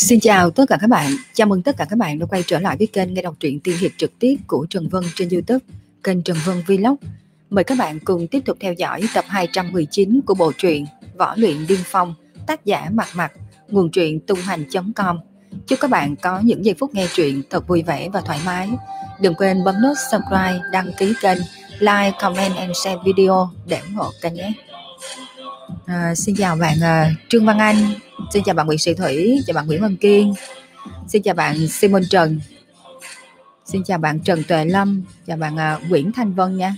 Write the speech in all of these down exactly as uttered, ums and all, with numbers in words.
Xin chào tất cả các bạn, chào mừng tất cả các bạn đã quay trở lại với kênh nghe đọc truyện tiên hiệp trực tiếp của Trần Vân trên YouTube, kênh Trần Vân Vlog. Mời các bạn cùng tiếp tục theo dõi tập hai trăm mười chín của bộ truyện Võ Luyện Điên Phong, tác giả Mặt Mặt, nguồn truyện tung hành chấm com. Chúc các bạn có những giây phút nghe truyện thật vui vẻ và thoải mái. Đừng quên bấm nút subscribe, đăng ký kênh, like, comment and share video để ủng hộ kênh nhé. À, xin chào bạn uh, Trương Văn Anh, xin chào bạn Nguyễn Sĩ Thủy, chào bạn Nguyễn Văn Kiên, xin chào bạn Simon Trần, xin chào bạn Trần Tuệ Lâm, chào bạn uh, Nguyễn Thanh Vân nha.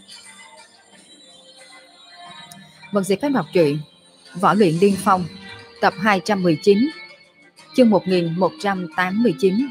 Vân sẽ phép đọc truyện Võ Luyện Điên Phong, tập hai trăm mười chín, chương một nghìn một trăm tám mươi chín.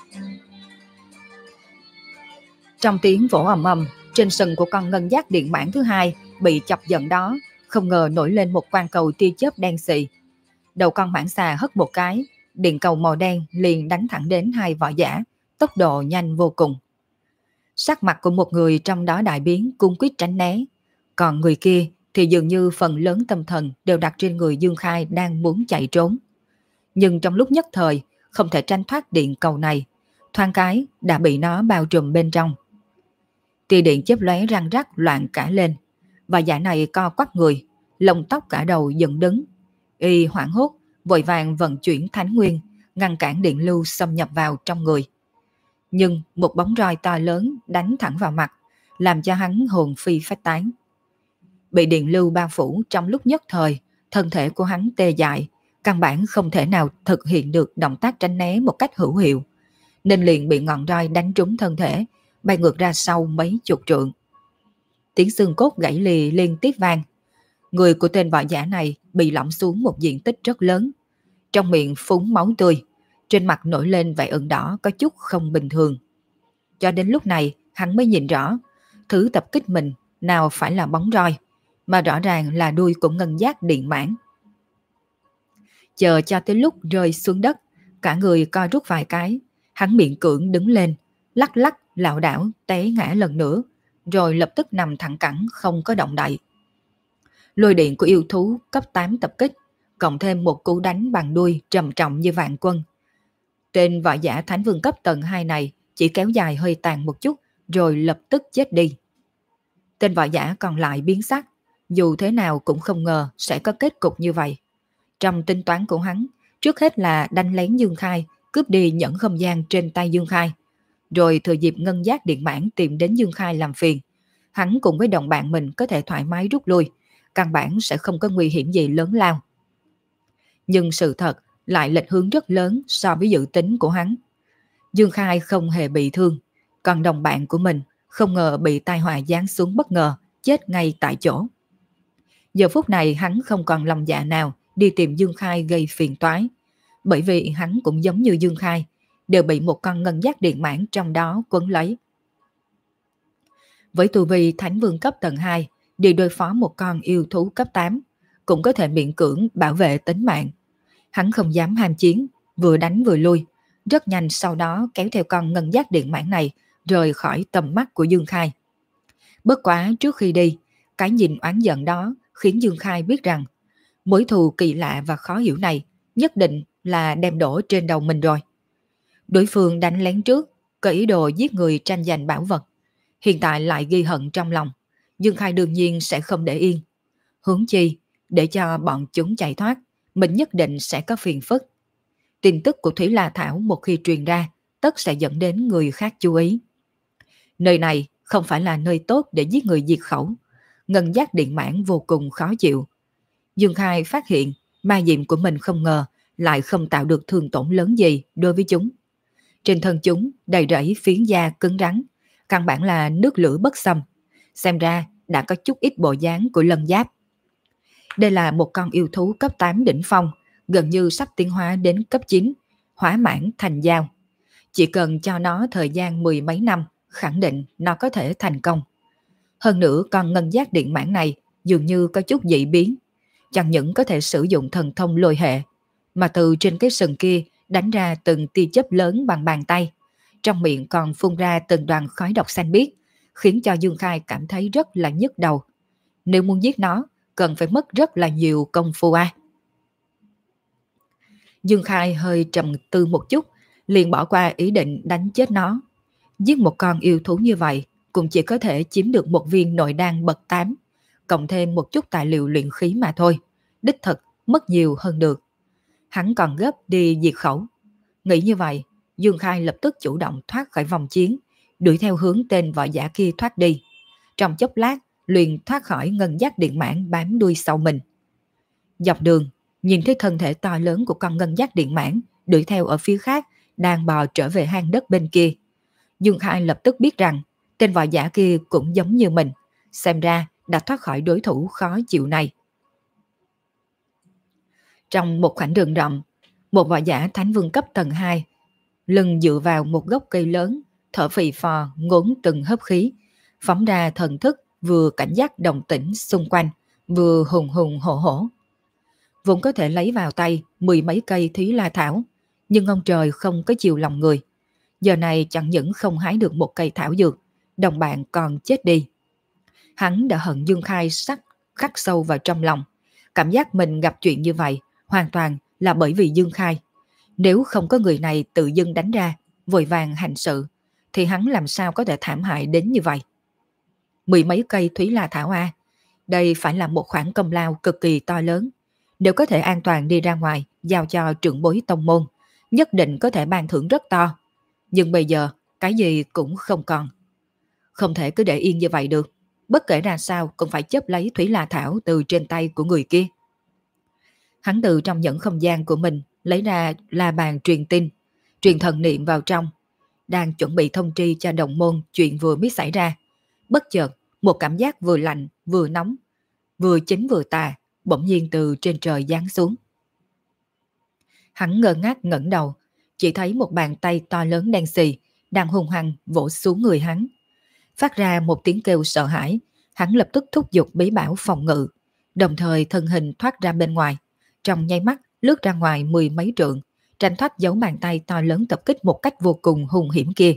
Trong tiếng vỗ ầm ầm, trên sừng của con ngân giác điện mãn thứ hai bị chọc giận đó, không ngờ nổi lên một quang cầu tia chớp đen xì. Đầu con mãng xà hất một cái, điện cầu màu đen liền đánh thẳng đến hai võ giả, tốc độ nhanh vô cùng. Sắc mặt của một người trong đó đại biến, cung quyết tránh né, còn người kia thì dường như phần lớn tâm thần đều đặt trên người Dương Khai đang muốn chạy trốn. Nhưng trong lúc nhất thời không thể tránh thoát điện cầu này, thoáng cái đã bị nó bao trùm bên trong. Tia điện chớp lóe răng rắc loạn cả lên, và giả này co quắp người, lông tóc cả đầu dựng đứng. Y hoảng hốt, vội vàng vận chuyển thánh nguyên, ngăn cản điện lưu xâm nhập vào trong người. Nhưng một bóng roi to lớn đánh thẳng vào mặt, làm cho hắn hồn phi phách tán. Bị điện lưu bao phủ trong lúc nhất thời, thân thể của hắn tê dại, căn bản không thể nào thực hiện được động tác tránh né một cách hữu hiệu, nên liền bị ngọn roi đánh trúng thân thể, bay ngược ra sau mấy chục trượng. Tiếng xương cốt gãy lì liên tiếp vang. Người của tên võ giả này bị lõm xuống một diện tích rất lớn, trong miệng phúng máu tươi, trên mặt nổi lên vẻ ửng đỏ có chút không bình thường. Cho đến lúc này hắn mới nhìn rõ, thứ tập kích mình nào phải là bóng roi, mà rõ ràng là đuôi của ngân giác điện mãn. Chờ cho tới lúc rơi xuống đất, cả người co rút vài cái, hắn miệng cưỡng đứng lên, lắc lắc lảo đảo té ngã lần nữa, rồi lập tức nằm thẳng cẳng không có động đậy. Lôi điện của yêu thú cấp tám tập kích, cộng thêm một cú đánh bằng đuôi trầm trọng như vạn quân. Tên võ giả thánh vương cấp tầng hai này chỉ kéo dài hơi tàn một chút rồi lập tức chết đi. Tên võ giả còn lại biến sắc, dù thế nào cũng không ngờ sẽ có kết cục như vậy. Trong tính toán của hắn, trước hết là đánh lén Dương Khai, cướp đi nhẫn không gian trên tay Dương Khai, rồi thừa dịp ngân giác điện mãn tìm đến Dương Khai làm phiền, hắn cùng với đồng bạn mình có thể thoải mái rút lui, căn bản sẽ không có nguy hiểm gì lớn lao. Nhưng sự thật lại lệch hướng rất lớn so với dự tính của hắn. Dương Khai không hề bị thương, còn đồng bạn của mình không ngờ bị tai họa giáng xuống bất ngờ, chết ngay tại chỗ. Giờ phút này hắn không còn lòng dạ nào đi tìm Dương Khai gây phiền toái, bởi vì hắn cũng giống như Dương Khai, đều bị một con ngân giác điện mãn trong đó quấn lấy. Với tu vi thánh vương cấp tầng hai, đi đối phó một con yêu thú cấp tám, cũng có thể miễn cưỡng bảo vệ tính mạng. Hắn không dám ham chiến, vừa đánh vừa lui, rất nhanh sau đó kéo theo con ngân giác điện mãn này rời khỏi tầm mắt của Dương Khai. Bất quá trước khi đi, cái nhìn oán giận đó khiến Dương Khai biết rằng mối thù kỳ lạ và khó hiểu này nhất định là đem đổ trên đầu mình rồi. Đối phương đánh lén trước, có ý đồ giết người tranh giành bảo vật, hiện tại lại ghi hận trong lòng. Dương Khai đương nhiên sẽ không để yên. Huống chi, để cho bọn chúng chạy thoát, mình nhất định sẽ có phiền phức. Tin tức của Thủy La Thảo một khi truyền ra, tất sẽ dẫn đến người khác chú ý. Nơi này không phải là nơi tốt để giết người diệt khẩu. Ngân giác điện mãn vô cùng khó chịu. Dương Khai phát hiện ma diệm của mình không ngờ lại không tạo được thương tổn lớn gì đối với chúng. Trên thân chúng đầy rẫy phiến da cứng rắn, căn bản là nước lửa bất xâm. Xem ra đã có chút ít bộ dáng của lân giáp. Đây là một con yêu thú cấp tám đỉnh phong, gần như sắp tiến hóa đến cấp chín, hóa mãn thành dao. Chỉ cần cho nó thời gian mười mấy năm, khẳng định nó có thể thành công. Hơn nữa con ngân giác điện mãn này dường như có chút dị biến, chẳng những có thể sử dụng thần thông lôi hệ, mà từ trên cái sừng kia đánh ra từng tia chớp lớn bằng bàn tay, trong miệng còn phun ra từng đoàn khói độc xanh biếc, khiến cho Dương Khai cảm thấy rất là nhức đầu. Nếu muốn giết nó, cần phải mất rất là nhiều công phu a. À. Dương Khai hơi trầm tư một chút, liền bỏ qua ý định đánh chết nó. Giết một con yêu thú như vậy cũng chỉ có thể chiếm được một viên nội đan bậc tám, cộng thêm một chút tài liệu luyện khí mà thôi. Đích thực mất nhiều hơn được. Hắn còn gấp đi diệt khẩu. Nghĩ như vậy, Dương Khai lập tức chủ động thoát khỏi vòng chiến, đuổi theo hướng tên võ giả kia thoát đi. Trong chốc lát, liền thoát khỏi ngân giác điện mãn bám đuôi sau mình. Dọc đường, nhìn thấy thân thể to lớn của con ngân giác điện mãn đuổi theo ở phía khác, đang bò trở về hang đất bên kia. Dương Khai lập tức biết rằng tên võ giả kia cũng giống như mình, xem ra đã thoát khỏi đối thủ khó chịu này. Trong một khoảnh đường rộng, một võ giả thánh vương cấp tầng hai, lưng dựa vào một gốc cây lớn, thở phì phò ngốn từng hớp khí, phóng ra thần thức vừa cảnh giác động tĩnh xung quanh, vừa hùng hùng hổ hổ. Vốn có thể lấy vào tay mười mấy cây thúy la thảo, nhưng ông trời không có chiều lòng người. Giờ này chẳng những không hái được một cây thảo dược, đồng bạn còn chết đi. Hắn đã hận Dương Khai sắc khắc sâu vào trong lòng. Cảm giác mình gặp chuyện như vậy hoàn toàn là bởi vì Dương Khai. Nếu không có người này tự dưng đánh ra, vội vàng hành sự, thì hắn làm sao có thể thảm hại đến như vậy. Mười mấy cây thúy la thảo A, đây phải là một khoản công lao cực kỳ to lớn. Nếu có thể an toàn đi ra ngoài, giao cho trưởng bối tông môn, nhất định có thể ban thưởng rất to. Nhưng bây giờ, cái gì cũng không còn. Không thể cứ để yên như vậy được. Bất kể ra sao cũng phải chấp lấy thủy la thảo từ trên tay của người kia. Hắn từ trong nhẫn không gian của mình lấy ra la bàn truyền tin, truyền thần niệm vào trong, đang chuẩn bị thông tri cho đồng môn chuyện vừa mới xảy ra. Bất chợt, một cảm giác vừa lạnh vừa nóng, vừa chính vừa tà, bỗng nhiên từ trên trời giáng xuống. Hắn ngơ ngác ngẩng đầu, chỉ thấy một bàn tay to lớn đen xì đang hung hăng vỗ xuống người hắn. Phát ra một tiếng kêu sợ hãi, hắn lập tức thúc giục bí bảo phòng ngự, đồng thời thân hình thoát ra bên ngoài, trong nháy mắt lướt ra ngoài mười mấy trượng, tránh thoát dấu bàn tay to lớn tập kích một cách vô cùng hung hiểm kia.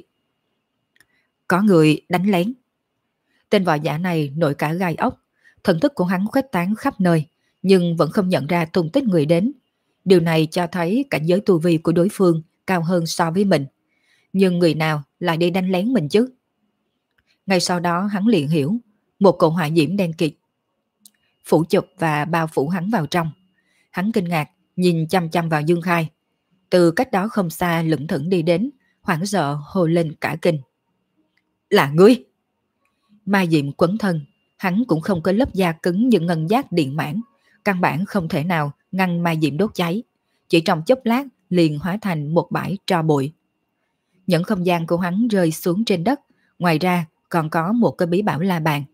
Có người đánh lén. Tên võ giả này nổi cả gai ốc, thần thức của hắn khuếch tán khắp nơi, nhưng vẫn không nhận ra tung tích người đến. Điều này cho thấy cảnh giới tu vi của đối phương cao hơn so với mình. Nhưng người nào lại đi đánh lén mình chứ? Ngay sau đó hắn liền hiểu, một cỗ hỏa diễm đen kịt phủ chụp và bao phủ hắn vào trong. Hắn kinh ngạc nhìn chăm chăm vào Dương Khai. Từ cách đó không xa lững thững đi đến, hoảng sợ hô lên cả kinh. Là ngươi! Ma diệm quấn thân, hắn cũng không có lớp da cứng như ngân giác điện mãn, căn bản không thể nào ngăn ma diệm đốt cháy. Chỉ trong chốc lát liền hóa thành một bãi tro bụi. Những không gian của hắn rơi xuống trên đất, ngoài ra còn có một cái bí bảo la bàn.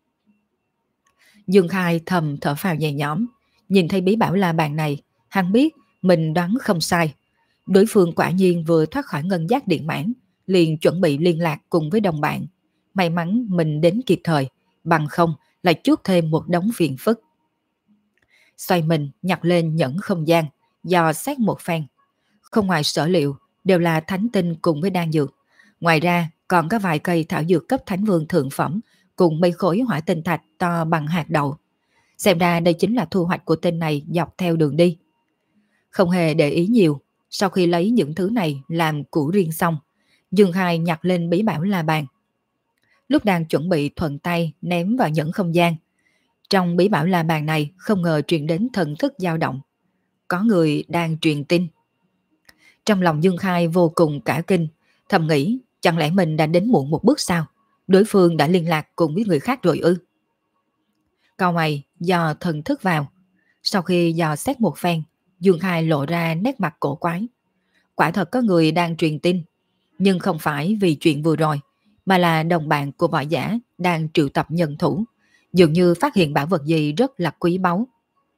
Dương Khai thầm thở phào nhẹ nhõm, nhìn thấy bí bảo la bàn này, hắn biết mình đoán không sai. Đối phương quả nhiên vừa thoát khỏi ngân giác điện mãn, liền chuẩn bị liên lạc cùng với đồng bạn. May mắn mình đến kịp thời, bằng không lại chuốc thêm một đống phiền phức. Xoay mình nhặt lên nhẫn không gian, dò xét một phen. Không ngoài sở liệu, đều là thánh tinh cùng với đan dược. Ngoài ra còn có vài cây thảo dược cấp thánh vương thượng phẩm, cùng mấy khối hỏa tinh thạch to bằng hạt đậu. Xem ra đây chính là thu hoạch của tên này dọc theo đường đi. Không hề để ý nhiều, sau khi lấy những thứ này làm củ riêng xong, Dương Khai nhặt lên bí bảo la bàn. Lúc đang chuẩn bị thuận tay ném vào nhẫn không gian, trong bí bảo la bàn này không ngờ truyền đến thần thức dao động. Có người đang truyền tin. Trong lòng Dương Khai vô cùng cả kinh, thầm nghĩ chẳng lẽ mình đã đến muộn một bước sao? Đối phương đã liên lạc cùng với người khác rồi ư? Cau mày dò thần thức vào. Sau khi dò xét một phen, Dương Khai lộ ra nét mặt cổ quái. Quả thật có người đang truyền tin, nhưng không phải vì chuyện vừa rồi, mà là đồng bạn của võ giả đang triệu tập nhân thủ, dường như phát hiện bảo vật gì rất là quý báu.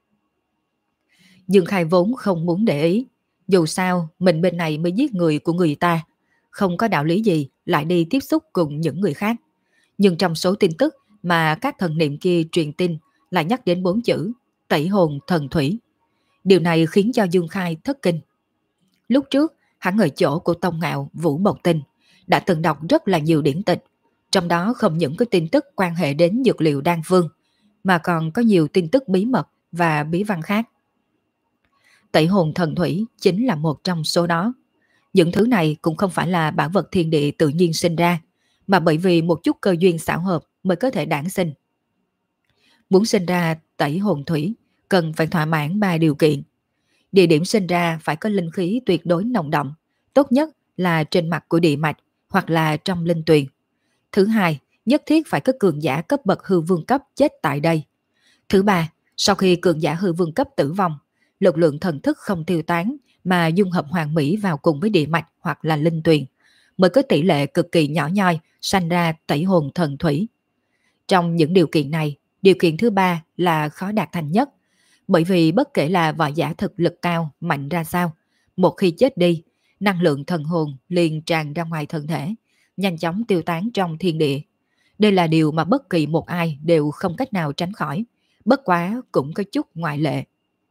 Dương Khai vốn không muốn để ý, dù sao mình bên này mới giết người của người ta, không có đạo lý gì lại đi tiếp xúc cùng những người khác. Nhưng trong số tin tức mà các thần niệm kia truyền tin lại nhắc đến bốn chữ tẩy hồn thần thủy. Điều này khiến cho Dương Khai thất kinh. Lúc trước hắn ở chỗ của Tông Ngạo Vũ Bộc Tinh đã từng đọc rất là nhiều điển tịch, trong đó không những có tin tức quan hệ đến dược liệu đan phương, mà còn có nhiều tin tức bí mật và bí văn khác. Tẩy hồn thần thủy chính là một trong số đó. Những thứ này cũng không phải là bảo vật thiên địa tự nhiên sinh ra, mà bởi vì một chút cơ duyên xảo hợp mới có thể đản sinh. Muốn sinh ra tẩy hồn thủy, cần phải thỏa mãn ba điều kiện. Địa điểm sinh ra phải có linh khí tuyệt đối nồng đậm, tốt nhất là trên mặt của địa mạch hoặc là trong linh tuyền. Thứ hai, nhất thiết phải có cường giả cấp bậc hư vương cấp chết tại đây. Thứ ba, sau khi cường giả hư vương cấp tử vong, lực lượng thần thức không tiêu tán mà dung hợp hoàn mỹ vào cùng với địa mạch hoặc là linh tuyền, mới có tỷ lệ cực kỳ nhỏ nhoi sanh ra tẩy hồn thần thủy. Trong những điều kiện này, điều kiện thứ ba là khó đạt thành nhất, bởi vì bất kể là võ giả thực lực cao, mạnh ra sao, một khi chết đi, năng lượng thần hồn liền tràn ra ngoài thân thể, nhanh chóng tiêu tán trong thiên địa. Đây là điều mà bất kỳ một ai đều không cách nào tránh khỏi, bất quá cũng có chút ngoại lệ.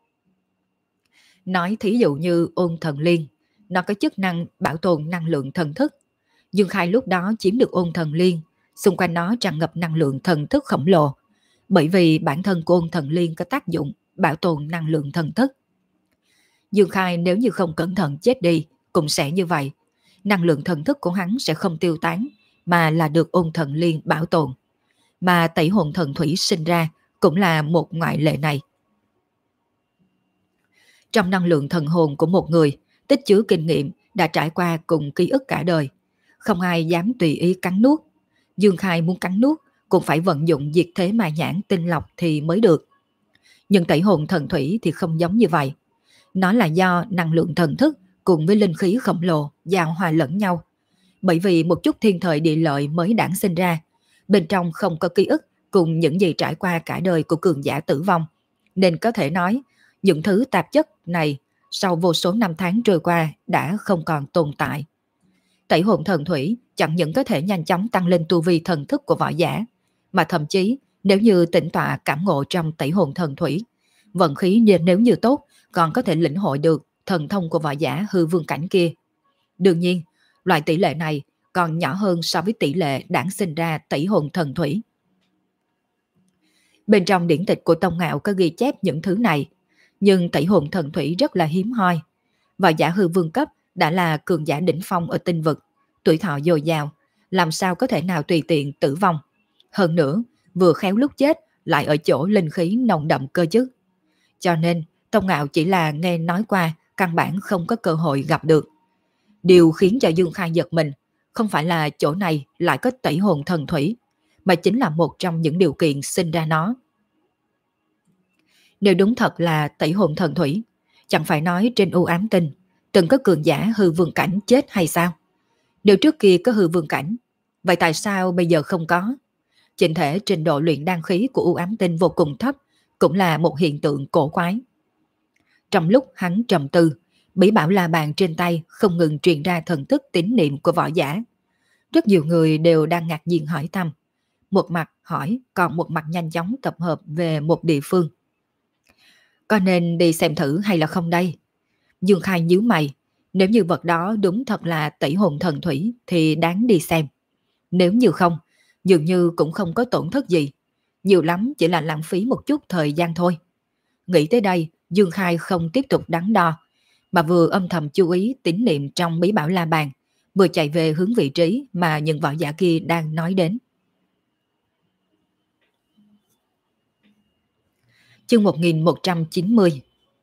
Nói thí dụ như ôn thần liên, nó có chức năng bảo tồn năng lượng thần thức. Dương Khai lúc đó chiếm được ôn thần liên, xung quanh nó tràn ngập năng lượng thần thức khổng lồ, bởi vì bản thân của ôn thần liên có tác dụng bảo tồn năng lượng thần thức. Dương Khai nếu như không cẩn thận chết đi, cũng sẽ như vậy. Năng lượng thần thức của hắn sẽ không tiêu tán, mà là được ôn thần liên bảo tồn. Mà tẩy hồn thần thủy sinh ra cũng là một ngoại lệ này. Trong năng lượng thần hồn của một người, tích chứa kinh nghiệm đã trải qua cùng ký ức cả đời. Không ai dám tùy ý cắn nuốt. Dương Khai muốn cắn nuốt cũng phải vận dụng diệt thế ma nhãn tinh lọc thì mới được. Nhưng tẩy hồn thần thủy thì không giống như vậy. Nó là do năng lượng thần thức cùng với linh khí khổng lồ giao hòa lẫn nhau. Bởi vì một chút thiên thời địa lợi mới đản sinh ra, bên trong không có ký ức cùng những gì trải qua cả đời của cường giả tử vong, nên có thể nói những thứ tạp chất này sau vô số năm tháng trôi qua đã không còn tồn tại. Tẩy hồn thần thủy chẳng những có thể nhanh chóng tăng lên tu vi thần thức của võ giả, mà thậm chí nếu như tĩnh tọa cảm ngộ trong tẩy hồn thần thủy, vận khí nếu như tốt còn có thể lĩnh hội được thần thông của võ giả hư vương cảnh kia. Đương nhiên, loại tỷ lệ này còn nhỏ hơn so với tỷ lệ đản sinh ra tẩy hồn thần thủy. Bên trong điển tịch của Tông Ngạo có ghi chép những thứ này, nhưng tẩy hồn thần thủy rất là hiếm hoi. Võ giả hư vương cấp đã là cường giả đỉnh phong ở tinh vực, tuổi thọ dồi dào, làm sao có thể nào tùy tiện tử vong. Hơn nữa, vừa khéo lúc chết lại ở chỗ linh khí nồng đậm cơ chứ. Cho nên, Tông Ngạo chỉ là nghe nói qua, căn bản không có cơ hội gặp được. Điều khiến cho Dương Khai giật mình, không phải là chỗ này lại có tẩy hồn thần thủy, mà chính là một trong những điều kiện sinh ra nó. Nếu đúng thật là tẩy hồn thần thủy, chẳng phải nói trên u ám tinh từng có cường giả hư vương cảnh chết hay sao? Nếu trước kia có hư vương cảnh, vậy tại sao bây giờ không có? Chỉnh thể trình độ luyện đan khí của u ám tinh vô cùng thấp, cũng là một hiện tượng cổ quái. Trong lúc hắn trầm tư, bí bảo la bàn trên tay không ngừng truyền ra thần thức tín niệm của võ giả. Rất nhiều người đều đang ngạc nhiên hỏi thăm. Một mặt hỏi, còn một mặt nhanh chóng tập hợp về một địa phương. Có nên đi xem thử hay là không đây? Dương Khai nhíu mày, nếu như vật đó đúng thật là tẩy hồn thần thủy thì đáng đi xem. Nếu như không, dường như cũng không có tổn thất gì. Nhiều lắm chỉ là lãng phí một chút thời gian thôi. Nghĩ tới đây, Dương Khai không tiếp tục đắn đo, mà vừa âm thầm chú ý tín niệm trong bí bảo la bàn, vừa chạy về hướng vị trí mà những võ giả kia đang nói đến. Chương một nghìn một trăm chín mươi.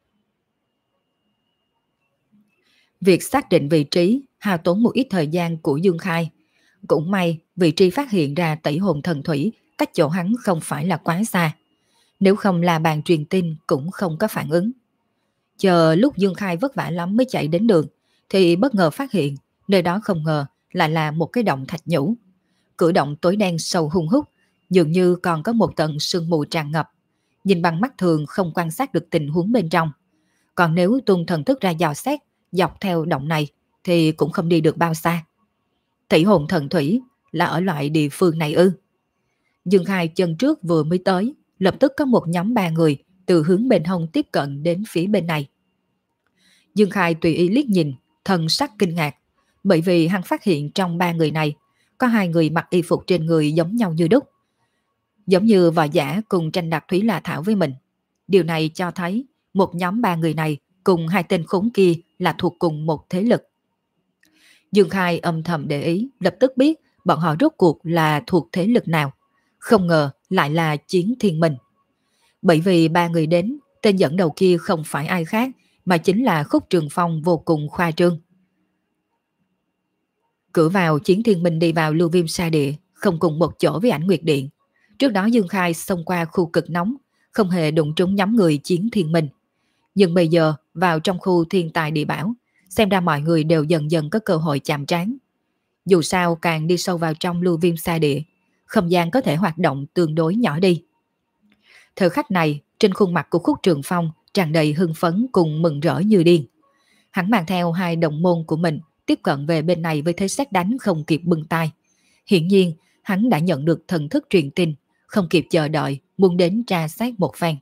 Việc xác định vị trí hao tốn một ít thời gian của Dương Khai. Cũng may vị trí phát hiện ra tẩy hồn thần thủy cách chỗ hắn không phải là quá xa. Nếu không là bàn truyền tin cũng không có phản ứng. Chờ lúc Dương Khai vất vả lắm mới chạy đến đường, thì bất ngờ phát hiện nơi đó không ngờ lại là một cái động thạch nhũ. Cửa động tối đen sâu hung hút, dường như còn có một tầng sương mù tràn ngập. Nhìn bằng mắt thường không quan sát được tình huống bên trong. Còn nếu tung thần thức ra dò xét dọc theo động này thì cũng không đi được bao xa. Tẩy hồn thần thủy là ở loại địa phương này ư? Dương Khai chân trước vừa mới tới, lập tức có một nhóm ba người từ hướng bên hông tiếp cận đến phía bên này. Dương Khai tùy ý liếc nhìn, thần sắc kinh ngạc, bởi vì hắn phát hiện trong ba người này có hai người mặc y phục trên người giống nhau như đúc, giống như võ giả cùng tranh đoạt Thúy La Thảo với mình. Điều này cho thấy một nhóm ba người này cùng hai tên khốn kia là thuộc cùng một thế lực. Dương Khai âm thầm để ý, lập tức biết bọn họ rốt cuộc là thuộc thế lực nào. Không ngờ lại là Chiến Thiên Minh. Bởi vì ba người đến, tên dẫn đầu kia không phải ai khác, mà chính là Khúc Trường Phong vô cùng khoa trương. Cửa vào, Chiến Thiên Minh đi vào Lưu Viêm Sa Địa, không cùng một chỗ với Ảnh Nguyệt Điện. Trước đó Dương Khai xông qua khu cực nóng, không hề đụng trúng nhóm người Chiến Thiên Minh. Nhưng bây giờ, vào trong khu thiên tài địa bảo, xem ra mọi người đều dần dần có cơ hội chạm trán. Dù sao càng đi sâu vào trong Lưu Viêm Sa Địa, không gian có thể hoạt động tương đối nhỏ đi. Thời khắc này, trên khuôn mặt của Khúc Trường Phong tràn đầy hưng phấn cùng mừng rỡ như điên. Hắn mang theo hai đồng môn của mình tiếp cận về bên này với thế sét đánh không kịp bưng tay. Hiển nhiên, hắn đã nhận được thần thức truyền tin, không kịp chờ đợi, muốn đến tra xét một phen.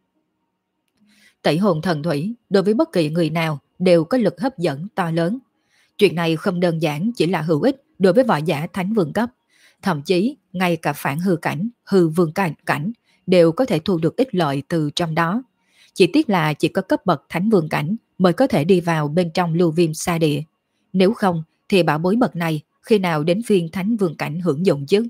Tẩy hồn thần thủy đối với bất kỳ người nào đều có lực hấp dẫn to lớn. Chuyện này không đơn giản chỉ là hữu ích đối với võ giả thánh vương cấp, thậm chí ngay cả phản hư cảnh, hư vương cảnh, cảnh đều có thể thu được ích lợi từ trong đó. Chỉ tiếc là chỉ có cấp bậc thánh vương cảnh mới có thể đi vào bên trong Lưu Viêm Sa Địa. Nếu không thì bảo bối bậc này khi nào đến phiên thánh vương cảnh hưởng dụng chứ?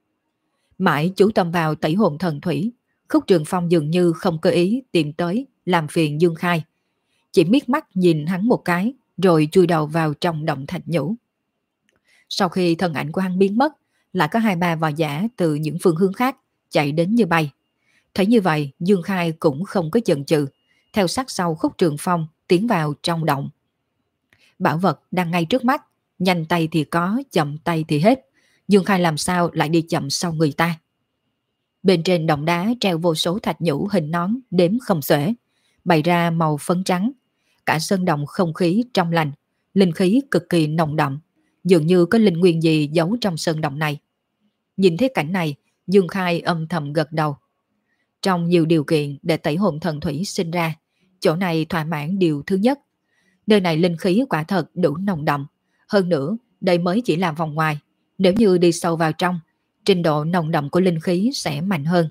Mãi chú tâm vào tẩy hồn thần thủy, Khúc Trường Phong dường như không cơ ý tìm tới làm phiền Dương Khai. Chỉ miết mắt nhìn hắn một cái rồi chui đầu vào trong động thạch nhũ. Sau khi thân ảnh của hắn biến mất, lại có hai ba võ giả từ những phương hướng khác chạy đến như bay. Thấy như vậy, Dương Khai cũng không có chần chừ, theo sát sau Khúc Trường Phong tiến vào trong động. Bảo vật đang ngay trước mắt, nhanh tay thì có, chậm tay thì hết. Dương Khai làm sao lại đi chậm sau người ta? Bên trên động đá treo vô số thạch nhũ hình nón đếm không xuể, bày ra màu phấn trắng. Cả sơn động không khí trong lành, linh khí cực kỳ nồng đậm, dường như có linh nguyên gì giấu trong sơn động này. Nhìn thấy cảnh này, Dương Khai âm thầm gật đầu. Trong nhiều điều kiện để tẩy hồn thần thủy sinh ra, chỗ này thỏa mãn điều thứ nhất. Nơi này linh khí quả thật đủ nồng đậm. Hơn nữa, đây mới chỉ là vòng ngoài. Nếu như đi sâu vào trong, trình độ nồng đậm của linh khí sẽ mạnh hơn.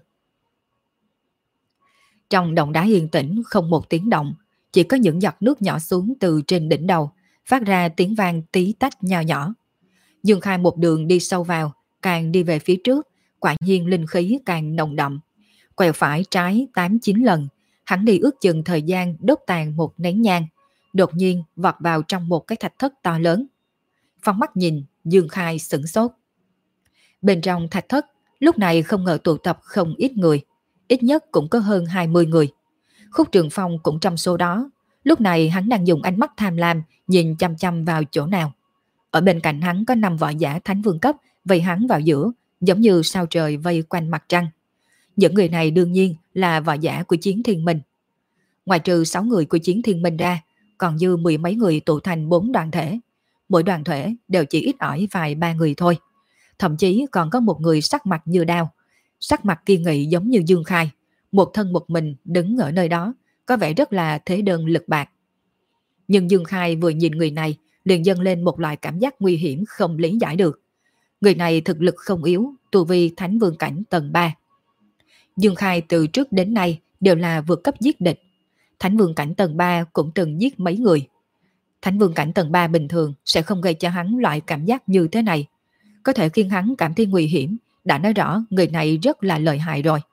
Trong động đá yên tĩnh không một tiếng động, chỉ có những giọt nước nhỏ xuống từ trên đỉnh đầu, phát ra tiếng vang tí tách nho nhỏ. Dương Khai một đường đi sâu vào, càng đi về phía trước, quả nhiên linh khí càng nồng đậm. Quẹo phải trái tám chín lần, hắn đi ước chừng thời gian đốt tàn một nén nhang, đột nhiên vọt vào trong một cái thạch thất to lớn. Phóng mắt nhìn, Dương Khai sửng sốt. Bên trong thạch thất, lúc này không ngờ tụ tập không ít người, ít nhất cũng có hơn hai mươi người. Khúc Trường Phong cũng trong số đó, lúc này hắn đang dùng ánh mắt tham lam nhìn chăm chăm vào chỗ nào. Ở bên cạnh hắn có năm võ giả thánh vương cấp vây hắn vào giữa, giống như sao trời vây quanh mặt trăng. Những người này đương nhiên là võ giả của Chiến Thiên Minh. Ngoài trừ sáu người của Chiến Thiên Minh ra, còn dư mười mấy người tụ thành bốn đoàn thể. Mỗi đoàn thể đều chỉ ít ỏi vài ba người thôi. Thậm chí còn có một người sắc mặt như đao, sắc mặt kiên nghị giống như Dương Khai, một thân một mình đứng ở nơi đó, có vẻ rất là thế đơn lực bạc. Nhưng Dương Khai vừa nhìn người này, liền dâng lên một loại cảm giác nguy hiểm không lý giải được. Người này thực lực không yếu, tu vi thánh vương cảnh tầng ba. Dương Khai từ trước đến nay đều là vượt cấp giết địch. Thánh vương cảnh tầng ba cũng từng giết mấy người. Thánh vương cảnh tầng ba bình thường sẽ không gây cho hắn loại cảm giác như thế này. Có thể khiến hắn cảm thấy nguy hiểm, đã nói rõ người này rất là lợi hại rồi.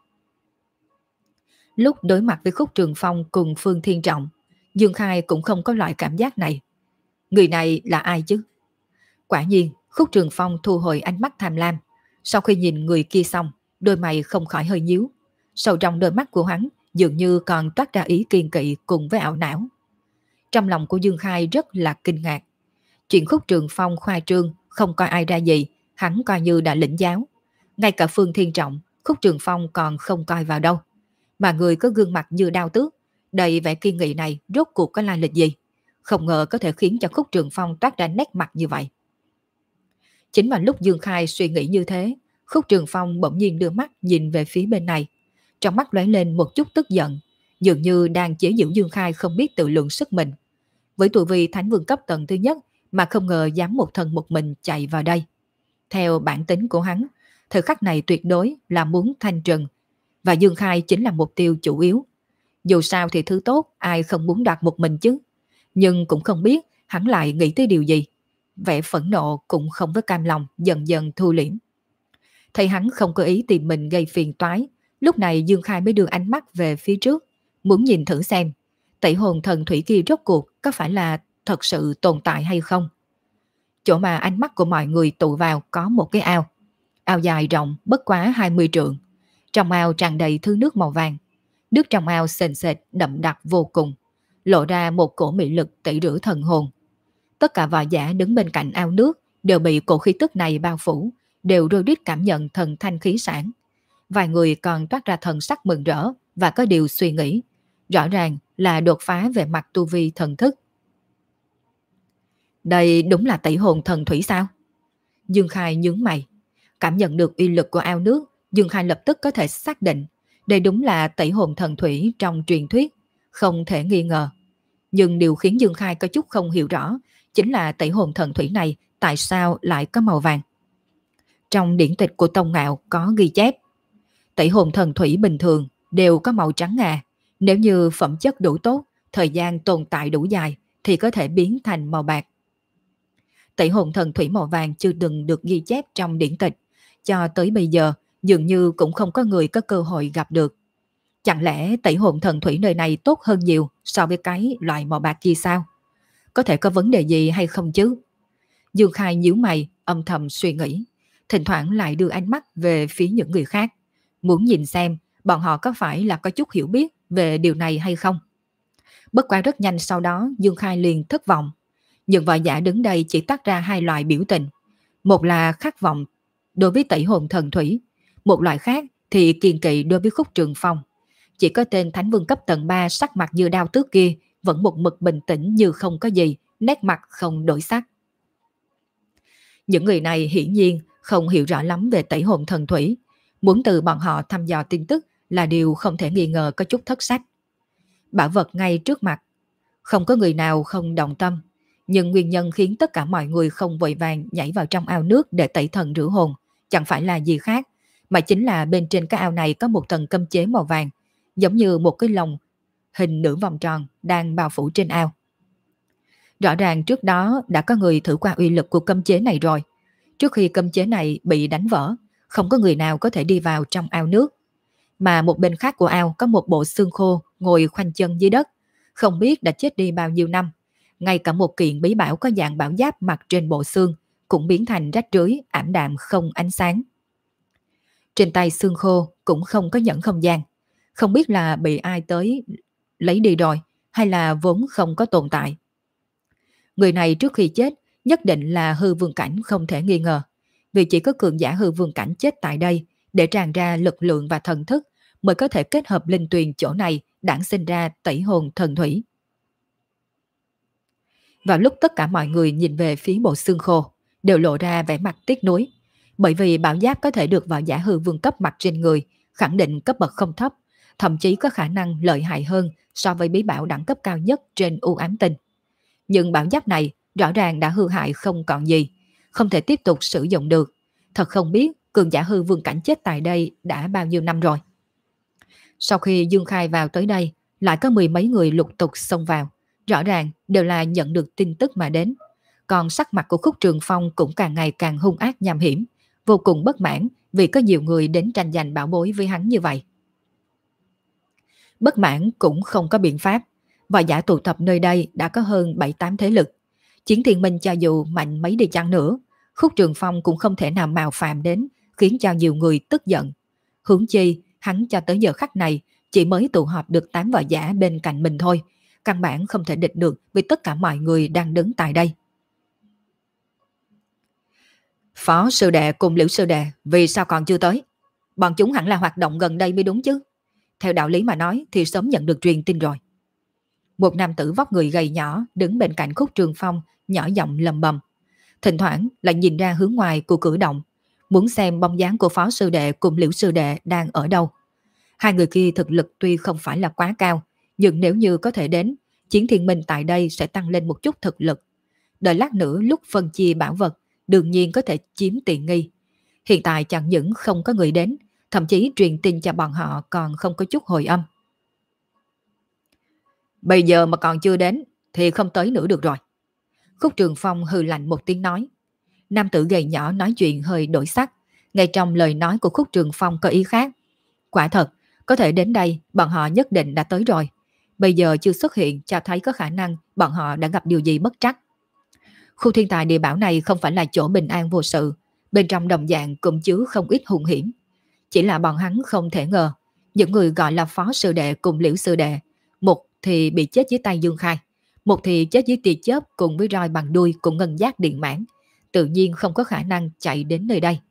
Lúc đối mặt với Khúc Trường Phong cùng Phương Thiên Trọng, Dương Khai cũng không có loại cảm giác này. Người này là ai chứ? Quả nhiên, Khúc Trường Phong thu hồi ánh mắt tham lam. Sau khi nhìn người kia xong, đôi mày không khỏi hơi nhíu. Sâu trong đôi mắt của hắn dường như còn toát ra ý kiên kỵ cùng với ảo não. Trong lòng của Dương Khai rất là kinh ngạc. Chuyện Khúc Trường Phong khoa trương không coi ai ra gì, hắn coi như đã lĩnh giáo. Ngay cả Phương Thiên Trọng, Khúc Trường Phong còn không coi vào đâu. Mà người có gương mặt như đao tước, đầy vẻ kiên nghị này rốt cuộc có lai lịch gì? Không ngờ có thể khiến cho Khúc Trường Phong toát ra nét mặt như vậy. Chính vào lúc Dương Khai suy nghĩ như thế, Khúc Trường Phong bỗng nhiên đưa mắt nhìn về phía bên này. Trong mắt lóe lên một chút tức giận, dường như đang chế giễu Dương Khai không biết tự lượng sức mình. Với tu vi thánh vương cấp tầng thứ nhất mà không ngờ dám một thân một mình chạy vào đây. Theo bản tính của hắn, thời khắc này tuyệt đối là muốn thanh trừng, và Dương Khai chính là mục tiêu chủ yếu. Dù sao thì thứ tốt ai không muốn đoạt một mình chứ. Nhưng cũng không biết hắn lại nghĩ tới điều gì. Vẻ phẫn nộ cũng không với cam lòng dần dần thu liễm. Thấy hắn không có ý tìm mình gây phiền toái, lúc này Dương Khai mới đưa ánh mắt về phía trước, muốn nhìn thử xem tẩy hồn thần thủy kia rốt cuộc có phải là thật sự tồn tại hay không. Chỗ mà ánh mắt của mọi người tụ vào có một cái ao. Ao dài rộng bất quá hai mươi trượng. Trong ao tràn đầy thứ nước màu vàng. Nước trong ao sền sệt đậm đặc vô cùng, lộ ra một cổ mị lực tẩy rửa thần hồn. Tất cả võ giả đứng bên cạnh ao nước đều bị cổ khí tức này bao phủ, đều rối rít cảm nhận thần thanh khí sản. Vài người còn toát ra thần sắc mừng rỡ và có điều suy nghĩ. Rõ ràng là đột phá về mặt tu vi thần thức. Đây đúng là tẩy hồn thần thủy sao? Dương Khai nhướng mày. Cảm nhận được uy lực của ao nước, Dương Khai lập tức có thể xác định đây đúng là tẩy hồn thần thủy trong truyền thuyết, không thể nghi ngờ. Nhưng điều khiến Dương Khai có chút không hiểu rõ chính là tẩy hồn thần thủy này tại sao lại có màu vàng. Trong điển tịch của Tông Ngạo có ghi chép, tẩy hồn thần thủy bình thường đều có màu trắng ngà, nếu như phẩm chất đủ tốt, thời gian tồn tại đủ dài thì có thể biến thành màu bạc. Tẩy hồn thần thủy màu vàng chưa từng được ghi chép trong điển tịch, cho tới bây giờ dường như cũng không có người có cơ hội gặp được. Chẳng lẽ tẩy hồn thần thủy nơi này tốt hơn nhiều so với cái loại màu bạc kia sao? Có thể có vấn đề gì hay không chứ? Dương Khai nhíu mày, âm thầm suy nghĩ, thỉnh thoảng lại đưa ánh mắt về phía những người khác, muốn nhìn xem bọn họ có phải là có chút hiểu biết về điều này hay không. Bất quá rất nhanh sau đó Dương Khai liền thất vọng. Những võ giả đứng đây chỉ toát ra hai loại biểu tình. Một là khát vọng đối với tẩy hồn thần thủy, một loại khác thì kiêng kỵ đối với Khúc Trường Phong. Chỉ có tên Thánh Vương cấp tầng ba sắc mặt như đao tước kia vẫn một mực bình tĩnh như không có gì, nét mặt không đổi sắc. Những người này hiển nhiên không hiểu rõ lắm về tẩy hồn thần thủy, muốn từ bọn họ thăm dò tin tức là điều không thể nghi ngờ có chút thất sách. Bảo vật ngay trước mặt, không có người nào không động tâm, nhưng nguyên nhân khiến tất cả mọi người không vội vàng nhảy vào trong ao nước để tẩy thần rửa hồn chẳng phải là gì khác, mà chính là bên trên cái ao này có một tầng cấm chế màu vàng, giống như một cái lồng hình nửa vòng tròn đang bao phủ trên ao. Rõ ràng trước đó đã có người thử qua uy lực của cấm chế này rồi. Trước khi cấm chế này bị đánh vỡ, không có người nào có thể đi vào trong ao nước. Mà một bên khác của ao có một bộ xương khô ngồi khoanh chân dưới đất, không biết đã chết đi bao nhiêu năm. Ngay cả một kiện bí bảo có dạng bảo giáp mặc trên bộ xương cũng biến thành rách rưới, ảm đạm không ánh sáng. Trên tay xương khô cũng không có nhẫn không gian, không biết là bị ai tới lấy đi rồi hay là vốn không có tồn tại. Người này trước khi chết nhất định là hư vương cảnh không thể nghi ngờ, vì chỉ có cường giả hư vương cảnh chết tại đây để tràn ra lực lượng và thần thức mới có thể kết hợp linh tuyền chỗ này đản sinh ra tẩy hồn thần thủy. Vào lúc tất cả mọi người nhìn về phía bộ xương khô, đều lộ ra vẻ mặt tiếc nuối, bởi vì bảo giáp có thể được võ giả hư vương cấp mặc trên người, khẳng định cấp bậc không thấp, thậm chí có khả năng lợi hại hơn so với bí bảo đẳng cấp cao nhất trên u ám tinh. Nhưng bảo giáp này rõ ràng đã hư hại không còn gì, không thể tiếp tục sử dụng được. Thật không biết cường giả hư vương cảnh chết tại đây đã bao nhiêu năm rồi. Sau khi Dương Khai vào tới đây, lại có mười mấy người lục tục xông vào, rõ ràng đều là nhận được tin tức mà đến. Còn sắc mặt của Khúc Trường Phong cũng càng ngày càng hung ác nham hiểm, vô cùng bất mãn vì có nhiều người đến tranh giành bảo bối với hắn như vậy. Bất mãn cũng không có biện pháp, võ giả tụ tập nơi đây đã có hơn bảy tám thế lực. Chiến Thiên Minh cho dù mạnh mấy đi chăng nữa, Khúc Trường Phong cũng không thể nào mạo phạm đến, khiến cho nhiều người tức giận. Huống chi, hắn cho tới giờ khắc này chỉ mới tụ họp được tám võ giả bên cạnh mình thôi, căn bản không thể địch được với tất cả mọi người đang đứng tại đây. Phó sư đệ cùng Liễu sư đệ vì sao còn chưa tới? Bọn chúng hẳn là hoạt động gần đây mới đúng chứ. Theo đạo lý mà nói thì sớm nhận được truyền tin rồi. Một nam tử vóc người gầy nhỏ đứng bên cạnh Khúc Trường Phong, nhỏ giọng lầm bầm. Thỉnh thoảng lại nhìn ra hướng ngoài của cửa động, muốn xem bóng dáng của phó sư đệ cùng Liễu sư đệ đang ở đâu. Hai người kia thực lực tuy không phải là quá cao, nhưng nếu như có thể đến, Chiến Thiên Minh tại đây sẽ tăng lên một chút thực lực. Đợi lát nữa lúc phân chia bảo vật, đương nhiên có thể chiếm tiện nghi. Hiện tại chẳng những không có người đến, thậm chí truyền tin cho bọn họ còn không có chút hồi âm. Bây giờ mà còn chưa đến thì không tới nữa được rồi. Khúc Trường Phong hừ lạnh một tiếng nói. Nam tử gầy nhỏ nói chuyện hơi đổi sắc. Ngay trong lời nói của Khúc Trường Phong có ý khác. Quả thật, có thể đến đây bọn họ nhất định đã tới rồi. Bây giờ chưa xuất hiện cho thấy có khả năng bọn họ đã gặp điều gì bất trắc. Khu thiên tài địa bảo này không phải là chỗ bình an vô sự. Bên trong đồng dạng cũng chứa không ít hung hiểm. Chỉ là bọn hắn không thể ngờ. Những người gọi là phó sư đệ cùng liễu sư đệ. Một thì bị chết dưới tay Dương Khai. Một thì chết dưới tia chớp cùng với roi bằng đuôi cùng ngân giác điện mãn. Tự nhiên không có khả năng chạy đến nơi đây.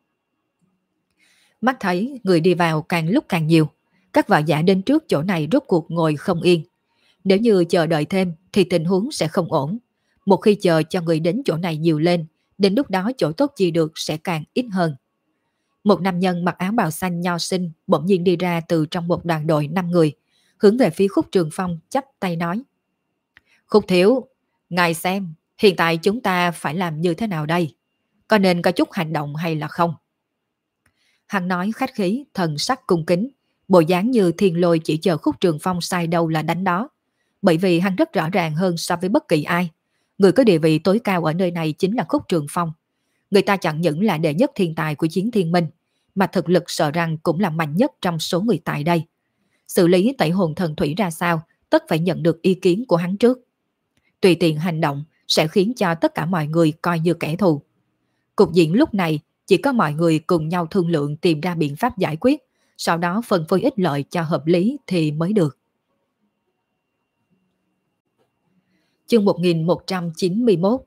Mắt thấy người đi vào càng lúc càng nhiều. Các võ giả đến trước chỗ này rốt cuộc ngồi không yên. Nếu như chờ đợi thêm thì tình huống sẽ không ổn. Một khi chờ cho người đến chỗ này nhiều lên, đến lúc đó chỗ tốt gì được sẽ càng ít hơn. Một nam nhân mặc áo bào xanh nho xinh bỗng nhiên đi ra từ trong một đoàn đội năm người, hướng về phía Khúc Trường Phong chắp tay nói. Khúc thiếu, ngài xem, hiện tại chúng ta phải làm như thế nào đây? Có nên có chút hành động hay là không? Hắn nói khách khí, thần sắc cung kính, bộ dáng như thiên lôi chỉ chờ Khúc Trường Phong sai đâu là đánh đó. Bởi vì hắn rất rõ ràng hơn so với bất kỳ ai. Người có địa vị tối cao ở nơi này chính là Khúc Trường Phong. Người ta chẳng những là đệ nhất thiên tài của Chiến Thiên Minh, mà thực lực sợ rằng cũng là mạnh nhất trong số người tại đây. Xử lý tẩy hồn thần thủy ra sao, tất phải nhận được ý kiến của hắn trước. Tùy tiện hành động sẽ khiến cho tất cả mọi người coi như kẻ thù. Cục diện lúc này chỉ có mọi người cùng nhau thương lượng tìm ra biện pháp giải quyết, sau đó phân phối ích lợi cho hợp lý thì mới được. Chương một nghìn một trăm chín mươi mốt.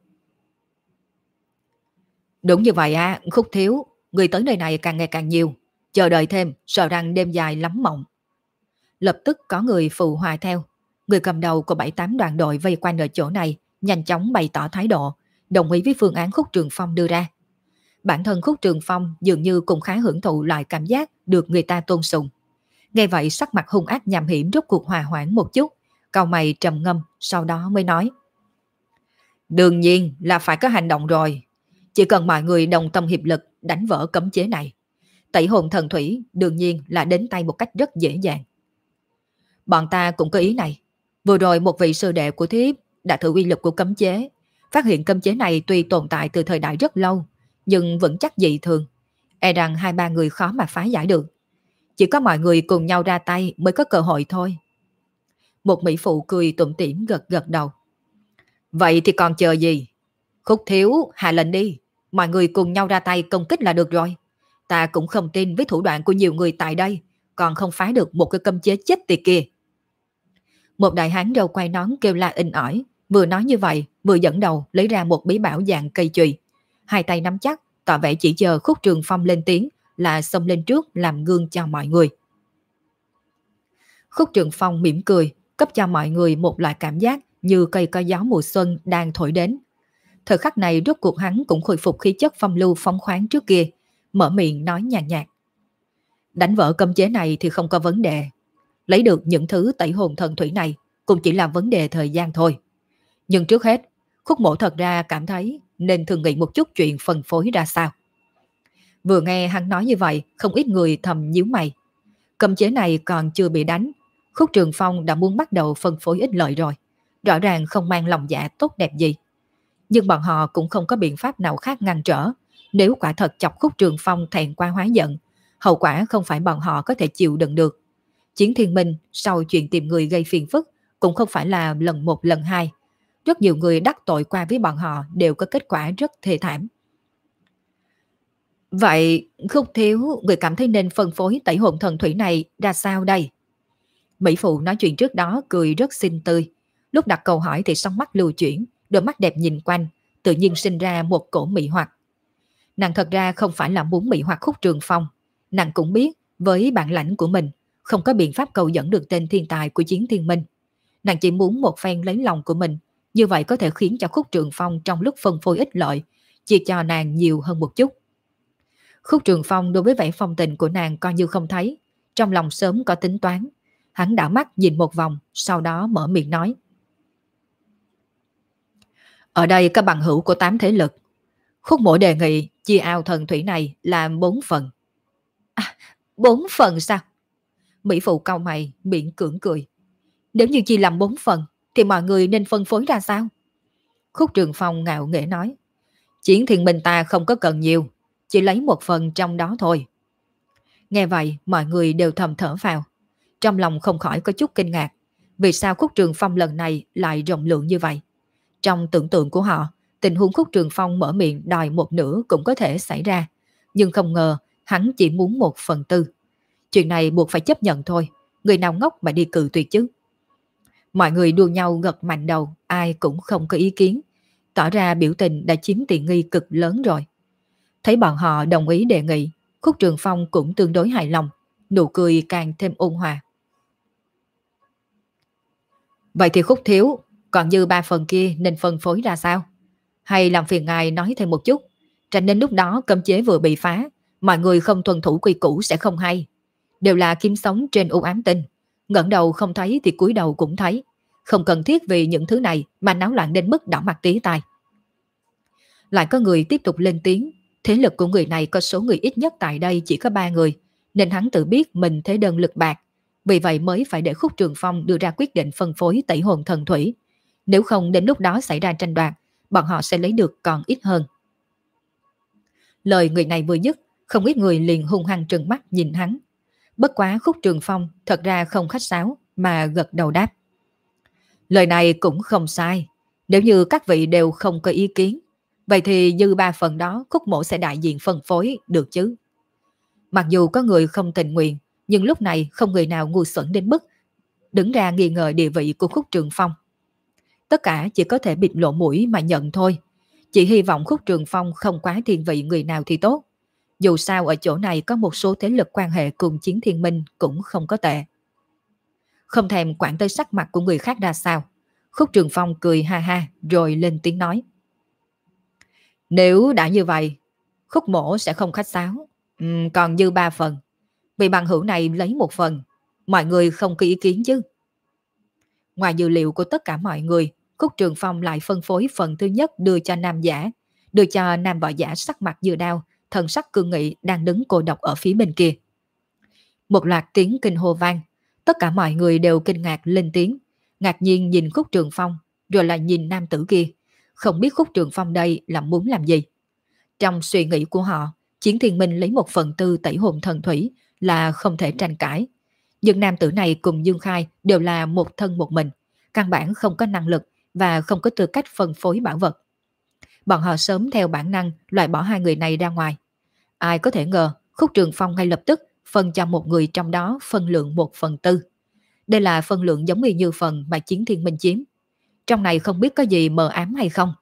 Đúng như vậy à, Khúc thiếu, người tới nơi này càng ngày càng nhiều, chờ đợi thêm sợ rằng đêm dài lắm mộng. Lập tức có người phụ hòa theo. Người cầm đầu của bảy tám đoàn đội vây quanh ở chỗ này nhanh chóng bày tỏ thái độ, đồng ý với phương án Khúc Trường Phong đưa ra. Bản thân Khúc Trường Phong dường như cũng khá hưởng thụ loại cảm giác được người ta tôn sùng. Nghe vậy sắc mặt hung ác nham hiểm rốt cuộc hòa hoãn một chút, cau mày trầm ngâm, sau đó mới nói. Đương nhiên là phải có hành động rồi. Chỉ cần mọi người đồng tâm hiệp lực đánh vỡ cấm chế này, tẩy hồn thần thủy đương nhiên là đến tay một cách rất dễ dàng. Bọn ta cũng có ý này. Vừa rồi một vị sư đệ của thiếp đã thử uy lực của cấm chế, phát hiện cấm chế này tuy tồn tại từ thời đại rất lâu, nhưng vẫn chắc dị thường. E rằng hai ba người khó mà phá giải được. Chỉ có mọi người cùng nhau ra tay mới có cơ hội thôi. Một mỹ phụ cười tủm tỉm gật gật đầu. Vậy thì còn chờ gì? Khúc thiếu, hạ lệnh đi. Mọi người cùng nhau ra tay công kích là được rồi. Ta cũng không tin với thủ đoạn của nhiều người tại đây, còn không phá được một cái cấm chế chết tiệt kia. Một đại hán râu quay nón kêu la inh ỏi, vừa nói như vậy, vừa dẫn đầu lấy ra một bí bảo dạng cây chùy. Hai tay nắm chắc, tỏ vẻ chỉ chờ Khúc Trường Phong lên tiếng là xông lên trước làm gương cho mọi người. Khúc Trường Phong mỉm cười, cấp cho mọi người một loại cảm giác như cây có gió mùa xuân đang thổi đến. Thời khắc này rốt cuộc hắn cũng khôi phục khí chất phong lưu phóng khoáng trước kia, mở miệng nói nhàn nhạt. Đánh vỡ cấm chế này thì không có vấn đề. Lấy được những thứ tẩy hồn thần thủy này cũng chỉ là vấn đề thời gian thôi. Nhưng trước hết, Khúc mộ thật ra cảm thấy nên thường nghĩ một chút chuyện phân phối ra sao. Vừa nghe hắn nói như vậy, không ít người thầm nhíu mày. Cấm chế này còn chưa bị đánh, Khúc Trường Phong đã muốn bắt đầu phân phối ích lợi rồi. Rõ ràng không mang lòng dạ tốt đẹp gì. Nhưng bọn họ cũng không có biện pháp nào khác ngăn trở. Nếu quả thật chọc Khúc Trường Phong thẹn qua hóa giận, hậu quả không phải bọn họ có thể chịu đựng được. Chiến Thiên Minh sau chuyện tìm người gây phiền phức cũng không phải là lần một lần hai. Rất nhiều người đắc tội qua với bọn họ đều có kết quả rất thê thảm. Vậy Khúc thiếu, người cảm thấy nên phân phối tẩy hồn thần thủy này ra sao đây? Mỹ phụ nói chuyện trước đó cười rất xinh tươi. Lúc đặt câu hỏi thì sóng mắt lưu chuyển, đôi mắt đẹp nhìn quanh, tự nhiên sinh ra một cổ mị hoặc. Nàng thật ra không phải là muốn mị hoặc Khúc Trường Phong. Nàng cũng biết với bản lãnh của mình không có biện pháp cầu dẫn được tên thiên tài của Chiến Thiên Minh. Nàng chỉ muốn một phen lấy lòng của mình, như vậy có thể khiến cho Khúc Trường Phong trong lúc phân phối ích lợi chia cho nàng nhiều hơn một chút. Khúc Trường Phong đối với vẻ phong tình của nàng coi như không thấy, trong lòng sớm có tính toán. Hắn đảo mắt nhìn một vòng, sau đó mở miệng nói. Ở đây có bằng hữu của tám thế lực. Khúc mộ đề nghị chia ao thần thủy này làm bốn phần. À, bốn phần sao? Mỹ phụ cau mày, miệng cưỡng cười. Nếu như chia làm bốn phần, thì mọi người nên phân phối ra sao? Khúc Trường Phong ngạo nghễ nói. Chiến Thiên Minh ta không có cần nhiều, chỉ lấy một phần trong đó thôi. Nghe vậy, mọi người đều thầm thở phào. Trong lòng không khỏi có chút kinh ngạc. Vì sao Khúc Trường Phong lần này lại rộng lượng như vậy? Trong tưởng tượng của họ, tình huống Khúc Trường Phong mở miệng đòi một nửa cũng có thể xảy ra. Nhưng không ngờ, hắn chỉ muốn một phần tư. Chuyện này buộc phải chấp nhận thôi. Người nào ngốc mà đi cự tuyệt chứ? Mọi người đua nhau gật mạnh đầu, ai cũng không có ý kiến. Tỏ ra biểu tình đã chiếm tiện nghi cực lớn rồi. Thấy bọn họ đồng ý đề nghị, Khúc Trường Phong cũng tương đối hài lòng, nụ cười càng thêm ôn hòa. Vậy thì Khúc thiếu, còn dư ba phần kia nên phân phối ra sao? Hay làm phiền ngài nói thêm một chút, tránh đến lúc đó cấm chế vừa bị phá, mọi người không tuân thủ quy củ sẽ không hay. Đều là kiếm sống trên u ám tinh, ngẩng đầu không thấy thì cúi đầu cũng thấy. Không cần thiết vì những thứ này mà náo loạn đến mức đỏ mặt tí tai. Lại có người tiếp tục lên tiếng. Thế lực của người này có số người ít nhất tại đây chỉ có ba người, nên hắn tự biết mình thế đơn lực bạc. Vì vậy mới phải để Khúc Trường Phong đưa ra quyết định phân phối tẩy hồn thần thủy. Nếu không đến lúc đó xảy ra tranh đoạt, bọn họ sẽ lấy được còn ít hơn. Lời người này vừa dứt, không ít người liền hung hăng trừng mắt nhìn hắn. Bất quá Khúc Trường Phong thật ra không khách sáo mà gật đầu đáp. Lời này cũng không sai. Nếu như các vị đều không có ý kiến, vậy thì dư ba phần đó Khúc mỗ sẽ đại diện phân phối được chứ? Mặc dù có người không tình nguyện, nhưng lúc này không người nào ngu xuẩn đến mức đứng ra nghi ngờ địa vị của Khúc Trường Phong. Tất cả chỉ có thể bịt lộ mũi mà nhận thôi. Chỉ hy vọng Khúc Trường Phong không quá thiên vị người nào thì tốt. Dù sao ở chỗ này có một số thế lực quan hệ cùng Chiến Thiên Minh cũng không có tệ. Không thèm quản tới sắc mặt của người khác ra sao, Khúc Trường Phong cười ha ha rồi lên tiếng nói. Nếu đã như vậy, Khúc mỗ sẽ không khách sáo. Uhm, còn dư ba phần, vì bằng hữu này lấy một phần, mọi người không có ý kiến chứ? Ngoài dự liệu của tất cả mọi người, Khúc Trường Phong lại phân phối phần thứ nhất đưa cho nam giả, đưa cho nam võ giả sắc mặt như đao, thần sắc cương nghị đang đứng cô độc ở phía bên kia. Một loạt tiếng kinh hô vang, tất cả mọi người đều kinh ngạc lên tiếng, ngạc nhiên nhìn Khúc Trường Phong, rồi lại nhìn nam tử kia, không biết Khúc Trường Phong đây là muốn làm gì. Trong suy nghĩ của họ, Chiến Thiên Minh lấy một phần tư tẩy hồn thần thủy là không thể tranh cãi. Nhưng nam tử này cùng Dương Khai đều là một thân một mình, căn bản không có năng lực và không có tư cách phân phối bảo vật. Bọn họ sớm theo bản năng loại bỏ hai người này ra ngoài. Ai có thể ngờ Khúc Trường Phong ngay lập tức phân cho một người trong đó phân lượng một phần tư. Đây là phân lượng giống y như phần mà Chiến Thiên Minh chiếm. Trong này không biết có gì mờ ám hay không.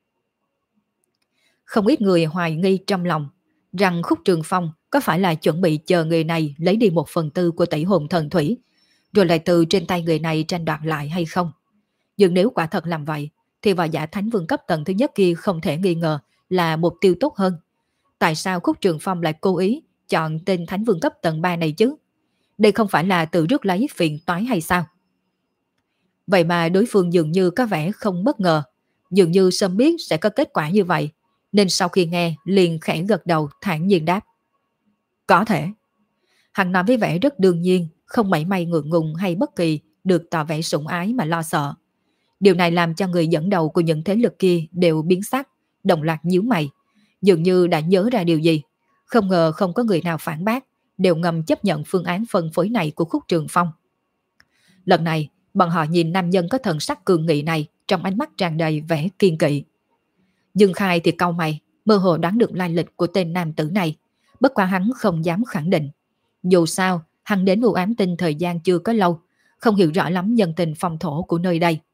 Không ít người hoài nghi trong lòng rằng Khúc Trường Phong có phải là chuẩn bị chờ người này lấy đi một phần tư của tẩy hồn thần thủy, rồi lại từ trên tay người này tranh đoạt lại hay không. Nhưng nếu quả thật làm vậy, thì võ giả thánh vương cấp tầng thứ nhất kia không thể nghi ngờ là mục tiêu tốt hơn. Tại sao Khúc Trường Phong lại cố ý chọn tên thánh vương cấp tầng ba này chứ? Đây không phải là tự rước lấy phiền toái hay sao? Vậy mà đối phương dường như có vẻ không bất ngờ, dường như sớm biết sẽ có kết quả như vậy, nên sau khi nghe liền khẽ gật đầu thản nhiên đáp. Có thể. Hắn nói với vẻ rất đương nhiên, không mảy may ngượng ngùng hay bất kỳ được tỏ vẻ sủng ái mà lo sợ. Điều này làm cho người dẫn đầu của những thế lực kia đều biến sắc, đồng loạt nhíu mày, dường như đã nhớ ra điều gì. Không ngờ không có người nào phản bác, đều ngầm chấp nhận phương án phân phối này của Khúc Trường Phong. Lần này, bọn họ nhìn nam nhân có thần sắc cường nghị này trong ánh mắt tràn đầy vẻ kiên kỵ. Dương Khai thì cau mày, mơ hồ đoán được lai lịch của tên nam tử này, bất quá hắn không dám khẳng định. Dù sao, hắn đến u ám tinh thời gian chưa có lâu, không hiểu rõ lắm nhân tình phong thổ của nơi đây.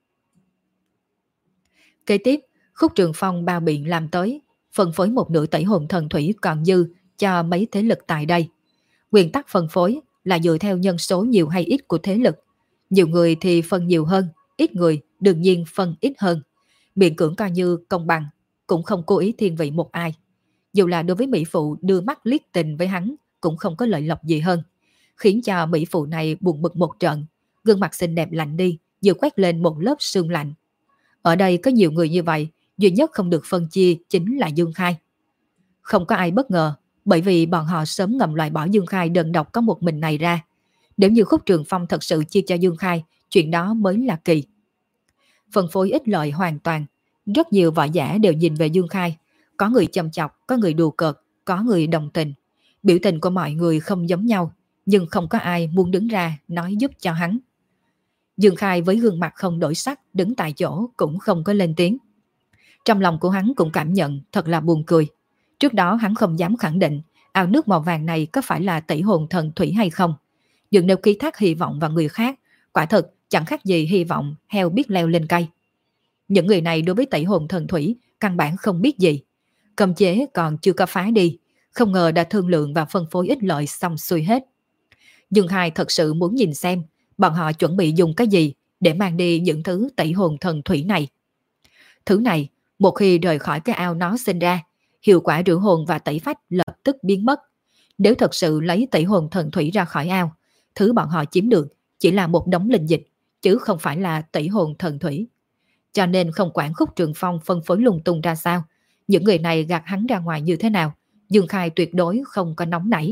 Kế tiếp, Khúc Trường Phong bao biện làm tới, phân phối một nửa tẩy hồn thần thủy còn dư cho mấy thế lực tại đây. Nguyên tắc phân phối là dựa theo nhân số nhiều hay ít của thế lực. Nhiều người thì phân nhiều hơn, ít người đương nhiên phân ít hơn. Miễn cưỡng coi như công bằng, cũng không cố ý thiên vị một ai. Dù là đối với mỹ phụ đưa mắt liếc tình với hắn, cũng không có lợi lộc gì hơn, khiến cho mỹ phụ này buồn bực một trận, gương mặt xinh đẹp lạnh đi, vừa quét lên một lớp sương lạnh. Ở đây có nhiều người như vậy, duy nhất không được phân chia chính là Dương Khai. Không có ai bất ngờ, bởi vì bọn họ sớm ngầm loại bỏ Dương Khai đơn độc có một mình này ra. Nếu như Khúc Trường Phong thật sự chia cho Dương Khai chuyện đó mới là kỳ. Phân phối ích lợi hoàn toàn, rất nhiều võ giả đều nhìn về Dương Khai, có người châm chọc, có người đùa cợt, có người đồng tình. Biểu tình của mọi người không giống nhau, nhưng không có ai muốn đứng ra nói giúp cho hắn. Dương Khai với gương mặt không đổi sắc đứng tại chỗ cũng không có lên tiếng. Trong lòng của hắn cũng cảm nhận thật là buồn cười. Trước đó hắn không dám khẳng định ao nước màu vàng này có phải là tẩy hồn thần thủy hay không. Nhưng nếu ký thác hy vọng vào người khác, quả thực chẳng khác gì hy vọng heo biết leo lên cây. Những người này đối với tẩy hồn thần thủy căn bản không biết gì. Cấm chế còn chưa có phá đi, không ngờ đã thương lượng và phân phối ích lợi xong xuôi hết. Dương Khai thật sự muốn nhìn xem bọn họ chuẩn bị dùng cái gì để mang đi những thứ tẩy hồn thần thủy này. Thứ này, một khi rời khỏi cái ao nó sinh ra, hiệu quả rửa hồn và tẩy phách lập tức biến mất. Nếu thật sự lấy tẩy hồn thần thủy ra khỏi ao, thứ bọn họ chiếm được chỉ là một đống linh dịch, chứ không phải là tẩy hồn thần thủy. Cho nên không quản Khúc Trường Phong phân phối lung tung ra sao, những người này gạt hắn ra ngoài như thế nào, Dương Khai tuyệt đối không có nóng nảy.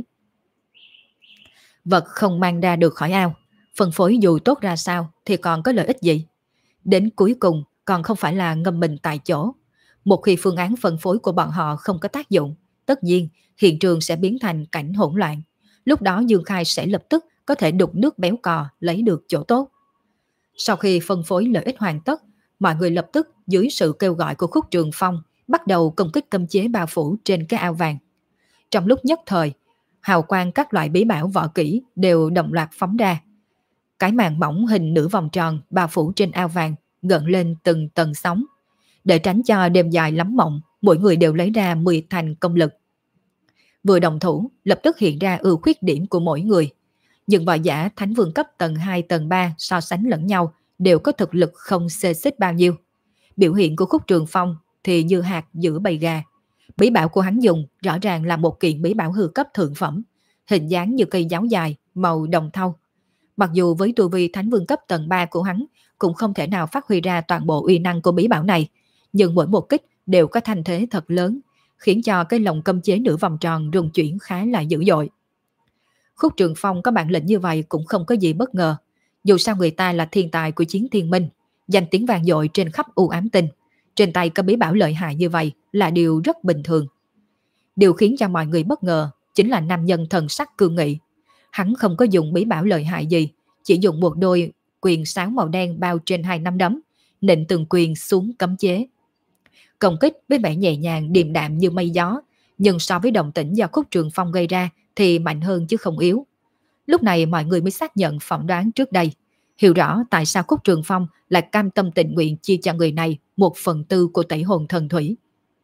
Vật không mang ra được khỏi ao, phân phối dù tốt ra sao thì còn có lợi ích gì? Đến cuối cùng còn không phải là ngâm mình tại chỗ. Một khi phương án phân phối của bọn họ không có tác dụng, tất nhiên hiện trường sẽ biến thành cảnh hỗn loạn. Lúc đó Dương Khai sẽ lập tức có thể đục nước béo cò lấy được chỗ tốt. Sau khi phân phối lợi ích hoàn tất, mọi người lập tức dưới sự kêu gọi của Khúc Trường Phong bắt đầu công kích cấm chế bao phủ trên cái ao vàng. Trong lúc nhất thời, hào quang các loại bí bảo võ kỹ đều đồng loạt phóng ra. Cái màn mỏng hình nửa vòng tròn bao phủ trên ao vàng gợn lên từng tầng sóng. Để tránh cho đêm dài lắm mộng, mỗi người đều lấy ra mười thành công lực. Vừa đồng thủ, lập tức hiện ra ưu khuyết điểm của mỗi người. Nhưng võ giả thánh vương cấp tầng hai, tầng ba so sánh lẫn nhau đều có thực lực không xê xích bao nhiêu. Biểu hiện của Khúc Trường Phong thì như hạt giữa bầy gà. Bí bảo của hắn dùng rõ ràng là một kiện bí bảo hư cấp thượng phẩm, hình dáng như cây giáo dài, màu đồng thau. Mặc dù với tu vi thánh vương cấp tầng ba của hắn cũng không thể nào phát huy ra toàn bộ uy năng của bí bảo này, nhưng mỗi một kích đều có thanh thế thật lớn, khiến cho cái lồng cấm chế nửa vòng tròn rung chuyển khá là dữ dội. Khúc Trường Phong có bản lĩnh như vậy cũng không có gì bất ngờ. Dù sao người ta là thiên tài của chiến thiên minh, danh tiếng vang dội trên khắp u ám tinh, trên tay có bí bảo lợi hại như vậy là điều rất bình thường. Điều khiến cho mọi người bất ngờ chính là nam nhân thần sắc cương nghị. Hắn không có dùng bí bảo lợi hại gì, chỉ dùng một đôi quyền sáo màu đen bao trên hai nắm đấm, nịnh từng quyền xuống cấm chế. Công kích với vẻ nhẹ nhàng điềm đạm như mây gió, nhưng so với động tĩnh do Khúc Trường Phong gây ra thì mạnh hơn chứ không yếu. Lúc này mọi người mới xác nhận phỏng đoán trước đây, hiểu rõ tại sao Khúc Trường Phong lại cam tâm tình nguyện chia cho người này một phần tư của tẩy hồn thần thủy.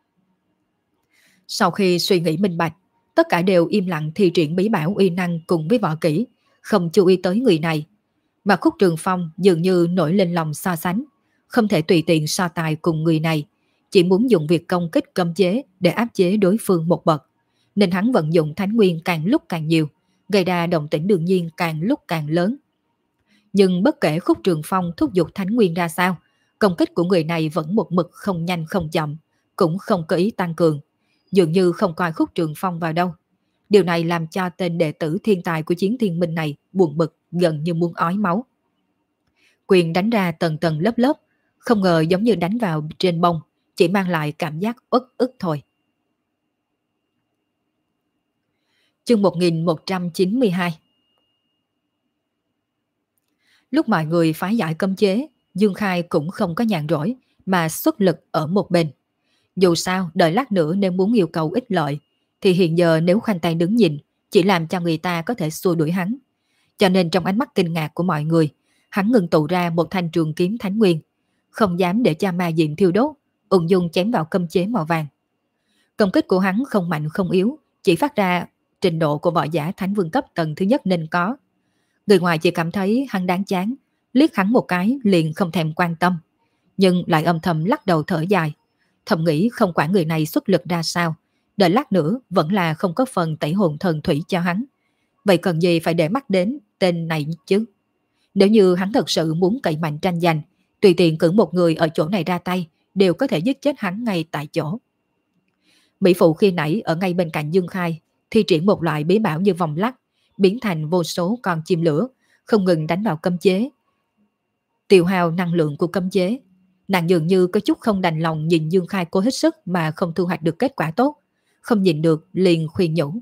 Sau khi suy nghĩ minh bạch, tất cả đều im lặng thi triển bí bảo uy năng cùng với võ kỹ, không chú ý tới người này. Mà Khúc Trường Phong dường như nổi lên lòng so sánh, không thể tùy tiện so tài cùng người này, chỉ muốn dùng việc công kích cấm chế để áp chế đối phương một bậc, nên hắn vận dụng thánh nguyên càng lúc càng nhiều, gây ra động tĩnh đương nhiên càng lúc càng lớn. Nhưng bất kể Khúc Trường Phong thúc giục thánh nguyên ra sao, công kích của người này vẫn một mực không nhanh không chậm, cũng không có ý tăng cường, dường như không coi Khúc Trường Phong vào đâu. Điều này làm cho tên đệ tử thiên tài của chiến thiên minh này buồn bực gần như muốn ói máu. Quyền đánh ra tầng tầng lớp lớp, không ngờ giống như đánh vào trên bông, chỉ mang lại cảm giác uất ức thôi. Chương một nghìn một trăm chín mươi hai. Lúc mọi người phá giải cấm chế, Dương Khai cũng không có nhàn rỗi mà xuất lực ở một bên. Dù sao, đợi lát nữa nếu muốn yêu cầu ích lợi, thì hiện giờ nếu khoanh tay đứng nhìn, chỉ làm cho người ta có thể xua đuổi hắn. Cho nên trong ánh mắt kinh ngạc của mọi người, hắn ngừng tụ ra một thanh trường kiếm thánh nguyên, không dám để cho ma diện thiêu đốt, ung dung chém vào cấm chế màu vàng. Công kích của hắn không mạnh không yếu, chỉ phát ra trình độ của võ giả thánh vương cấp tầng thứ nhất nên có. Người ngoài chỉ cảm thấy hắn đáng chán, liếc hắn một cái liền không thèm quan tâm, nhưng lại âm thầm lắc đầu thở dài, thầm nghĩ không quản người này xuất lực ra sao, đợi lát nữa vẫn là không có phần tẩy hồn thần thủy cho hắn. Vậy cần gì phải để mắt đến tên này chứ? Nếu như hắn thật sự muốn cậy mạnh tranh giành, tùy tiện cử một người ở chỗ này ra tay đều có thể giết chết hắn ngay tại chỗ. Mỹ phụ khi nãy ở ngay bên cạnh Dương Khai thi triển một loại bí bảo như vòng lắc, biến thành vô số con chim lửa, không ngừng đánh vào cấm chế. Tiêu hao năng lượng của cấm chế. Nàng dường như có chút không đành lòng nhìn Dương Khai cố hết sức mà không thu hoạch được kết quả tốt. Không nhìn được liền khuyên nhủ.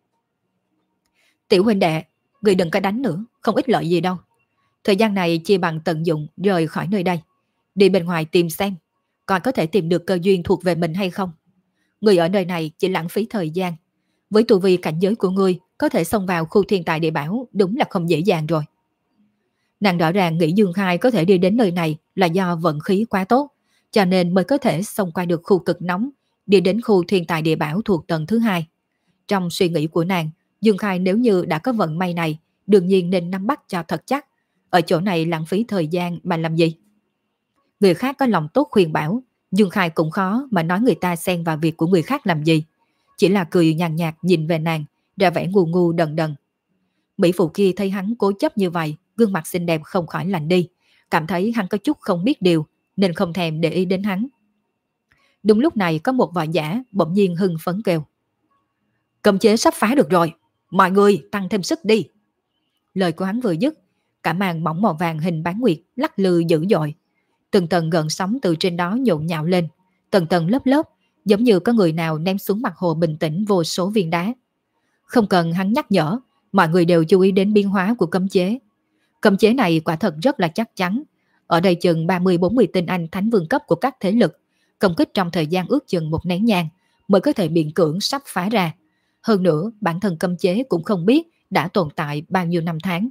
Tiểu huynh đệ, người đừng có đánh nữa, không ích lợi gì đâu. Thời gian này chia bằng tận dụng rời khỏi nơi đây. Đi bên ngoài tìm xem, còn có thể tìm được cơ duyên thuộc về mình hay không. Người ở nơi này chỉ lãng phí thời gian. Với tu vi cảnh giới của ngươi, có thể xông vào khu thiên tài địa bảo đúng là không dễ dàng rồi. Nàng rõ ràng nghĩ Dương Khai có thể đi đến nơi này là do vận khí quá tốt, cho nên mới có thể xông qua được khu cực nóng, đi đến khu thiên tài địa bảo thuộc tầng thứ hai. Trong suy nghĩ của nàng, Dương Khai nếu như đã có vận may này, đương nhiên nên nắm bắt cho thật chắc. Ở chỗ này lãng phí thời gian mà làm gì? Người khác có lòng tốt khuyên bảo, Dương Khai cũng khó mà nói người ta xen vào việc của người khác làm gì. Chỉ là cười nhàn nhạt nhìn về nàng, ra vẻ ngu ngu đần đần. Mỹ phụ kia thấy hắn cố chấp như vậy, gương mặt xinh đẹp không khỏi lạnh đi, cảm thấy hắn có chút không biết điều, nên không thèm để ý đến hắn. Đúng lúc này có một võ giả bỗng nhiên hưng phấn kêu. Cấm chế sắp phá được rồi, mọi người tăng thêm sức đi. Lời của hắn vừa dứt, cả màn mỏng màu vàng hình bán nguyệt lắc lư dữ dội. Từng tầng gợn sóng từ trên đó nhộn nhạo lên, tầng tầng lớp lớp, giống như có người nào ném xuống mặt hồ bình tĩnh vô số viên đá. Không cần hắn nhắc nhở, mọi người đều chú ý đến biến hóa của cấm chế. Cấm chế này quả thật rất là chắc chắn. Ở đây chừng ba mươi bốn mươi tinh anh thánh vương cấp của các thế lực, công kích trong thời gian ước chừng một nén nhang mới có thể miễn cưỡng sắp phá ra. Hơn nữa, bản thân cấm chế cũng không biết đã tồn tại bao nhiêu năm tháng.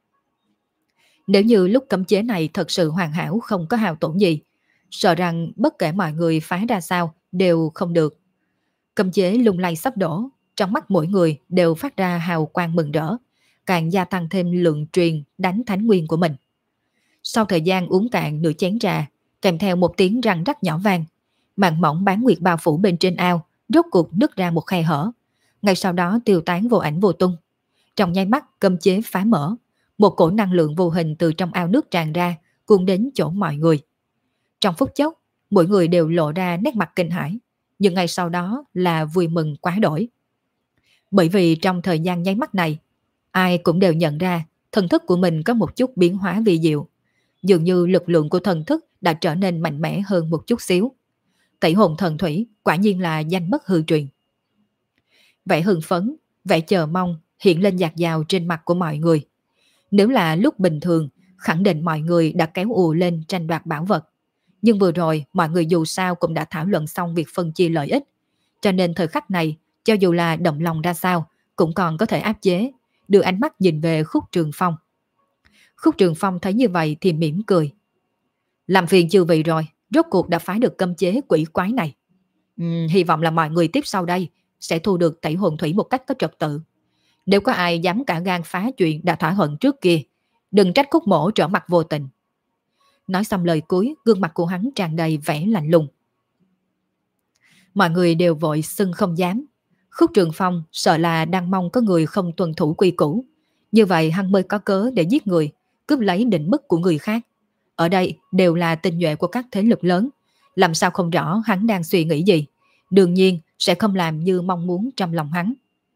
Nếu như lúc cấm chế này thật sự hoàn hảo không có hao tổn gì, sợ rằng bất kể mọi người phá ra sao đều không được. Cấm chế lung lay sắp đổ, trong mắt mỗi người đều phát ra hào quang mừng rỡ, càng gia tăng thêm lượng truyền đánh thánh nguyên của mình. Sau thời gian uống cạn nửa chén trà, kèm theo một tiếng răng rắc nhỏ vang, màn mỏng bán nguyệt bao phủ bên trên ao rốt cuộc nứt ra một khe hở, ngay sau đó tiêu tán vô ảnh vô tung. Trong nháy mắt cấm chế phá mở, một cổ năng lượng vô hình từ trong ao nước tràn ra, cuốn đến chỗ mọi người. Trong phút chốc, mỗi người đều lộ ra nét mặt kinh hãi, nhưng ngay sau đó là vui mừng quá đổi. Bởi vì trong thời gian nháy mắt này, ai cũng đều nhận ra thần thức của mình có một chút biến hóa vi diệu. Dường như lực lượng của thần thức đã trở nên mạnh mẽ hơn một chút xíu. Tẩy hồn thần thủy quả nhiên là danh bất hư truyền. Vẻ hưng phấn, vẻ chờ mong hiện lên dạt dào trên mặt của mọi người. Nếu là lúc bình thường, khẳng định mọi người đã kéo ùa lên tranh đoạt bảo vật. Nhưng vừa rồi mọi người dù sao cũng đã thảo luận xong việc phân chia lợi ích. Cho nên thời khắc này, cho dù là động lòng ra sao, cũng còn có thể áp chế, đưa ánh mắt nhìn về Khúc Trường Phong. Khúc Trường Phong thấy như vậy thì mỉm cười. Làm phiền chư vị rồi, rốt cuộc đã phá được cấm chế quỷ quái này. Uhm, hy vọng là mọi người tiếp sau đây sẽ thu được tẩy hồn thủy một cách có trật tự. Nếu có ai dám cả gan phá chuyện đã thỏa thuận trước kia, đừng trách Khúc mỗ trở mặt vô tình. Nói xong lời cuối, gương mặt của hắn tràn đầy vẻ lạnh lùng. Mọi người đều vội xưng không dám. Khúc Trường Phong sợ là đang mong có người không tuân thủ quy củ. Như vậy hắn mới có cớ để giết người, cướp lấy định mức của người khác. Ở đây đều là tinh nhuệ của các thế lực lớn, làm sao không rõ hắn đang suy nghĩ gì. Đương nhiên sẽ không làm như mong muốn trong lòng hắn.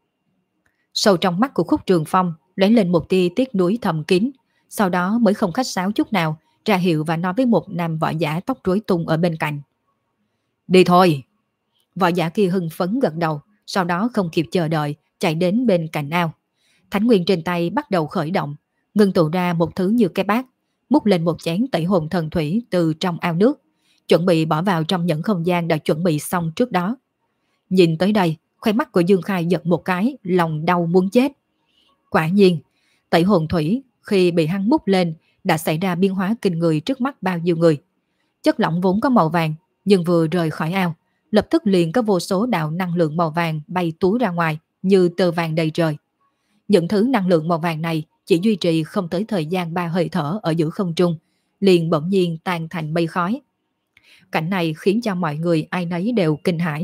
Sâu trong mắt của Khúc Trường Phong lóe lên một tia tiếc nuối thầm kín, sau đó mới không khách sáo chút nào, ra hiệu và nói với một nam võ giả tóc rối tung ở bên cạnh. Đi thôi. Võ giả kia hưng phấn gật đầu, sau đó không kịp chờ đợi, chạy đến bên cạnh ao. Thánh nguyên trên tay bắt đầu khởi động, ngưng tụ ra một thứ như cái bát, múc lên một chén tẩy hồn thần thủy từ trong ao nước, chuẩn bị bỏ vào trong những không gian đã chuẩn bị xong trước đó. Nhìn tới đây, khoe mắt của Dương Khai giật một cái, lòng đau muốn chết. Quả nhiên, tẩy hồn thủy khi bị hắn múc lên đã xảy ra biến hóa kinh người trước mắt bao nhiêu người. Chất lỏng vốn có màu vàng, nhưng vừa rời khỏi ao, lập tức liền có vô số đạo năng lượng màu vàng bay túa ra ngoài như tơ vàng đầy trời. Những thứ năng lượng màu vàng này chỉ duy trì không tới thời gian ba hơi thở ở giữa không trung, liền bỗng nhiên tan thành mây khói. Cảnh này khiến cho mọi người ai nấy đều kinh hãi.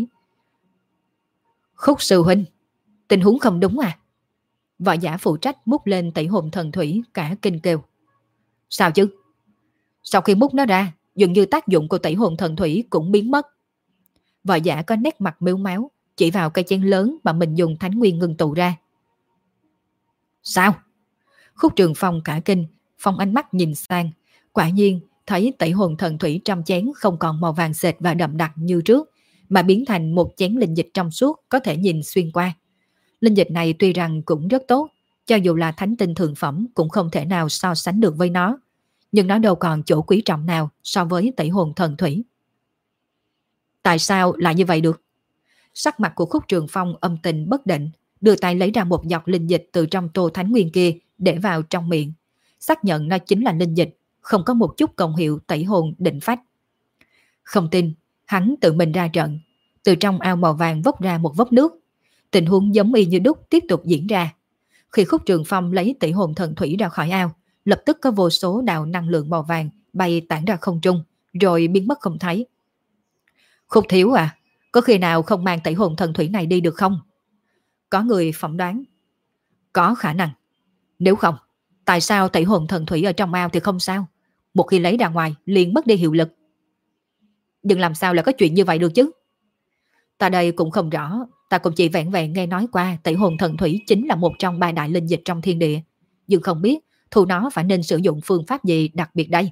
Khúc sư huynh, tình huống không đúng à? Võ giả phụ trách múc lên tẩy hồn thần thủy cả kinh kêu. Sao chứ? Sau khi múc nó ra, dường như tác dụng của tẩy hồn thần thủy cũng biến mất. Võ giả có nét mặt mếu máu, chỉ vào cây chén lớn mà mình dùng thánh nguyên ngưng tụ ra. Sao? Khúc Trường Phong cả kinh, phong ánh mắt nhìn sang, Quả nhiên, thấy tẩy hồn thần thủy trong chén không còn màu vàng sệt và đậm đặc như trước, mà biến thành một chén linh dịch trong suốt có thể nhìn xuyên qua. Linh dịch này tuy rằng cũng rất tốt, cho dù là thánh tinh thượng phẩm cũng không thể nào so sánh được với nó, nhưng nó đâu còn chỗ quý trọng nào so với tẩy hồn thần thủy. Tại sao lại như vậy được? Sắc mặt của Khúc Trường Phong âm tình bất định, đưa tay lấy ra một giọt linh dịch từ trong tô thánh nguyên kia để vào trong miệng, xác nhận nó chính là linh dịch, không có một chút công hiệu tẩy hồn định phách. Không tin, hắn tự mình ra trận, từ trong ao màu vàng vốc ra một vốc nước. Tình huống giống y như đúc tiếp tục diễn ra. Khi Khúc Trường Phong lấy tẩy hồn thần thủy ra khỏi ao, lập tức có vô số đạo năng lượng màu vàng bay tản ra không trung, rồi biến mất không thấy. Khúc thiếu à, có khi nào không mang tẩy hồn thần thủy này đi được không? Có người phỏng đoán. Có khả năng. Nếu không, tại sao tẩy hồn thần thủy ở trong ao thì không sao? Một khi lấy ra ngoài liền mất đi hiệu lực. Nhưng làm sao lại có chuyện như vậy được chứ? Ta đây cũng không rõ, ta cũng chỉ vẹn vẹn nghe nói qua tẩy hồn thần thủy chính là một trong ba đại linh dịch trong thiên địa, nhưng không biết thu nó phải nên sử dụng phương pháp gì đặc biệt đây.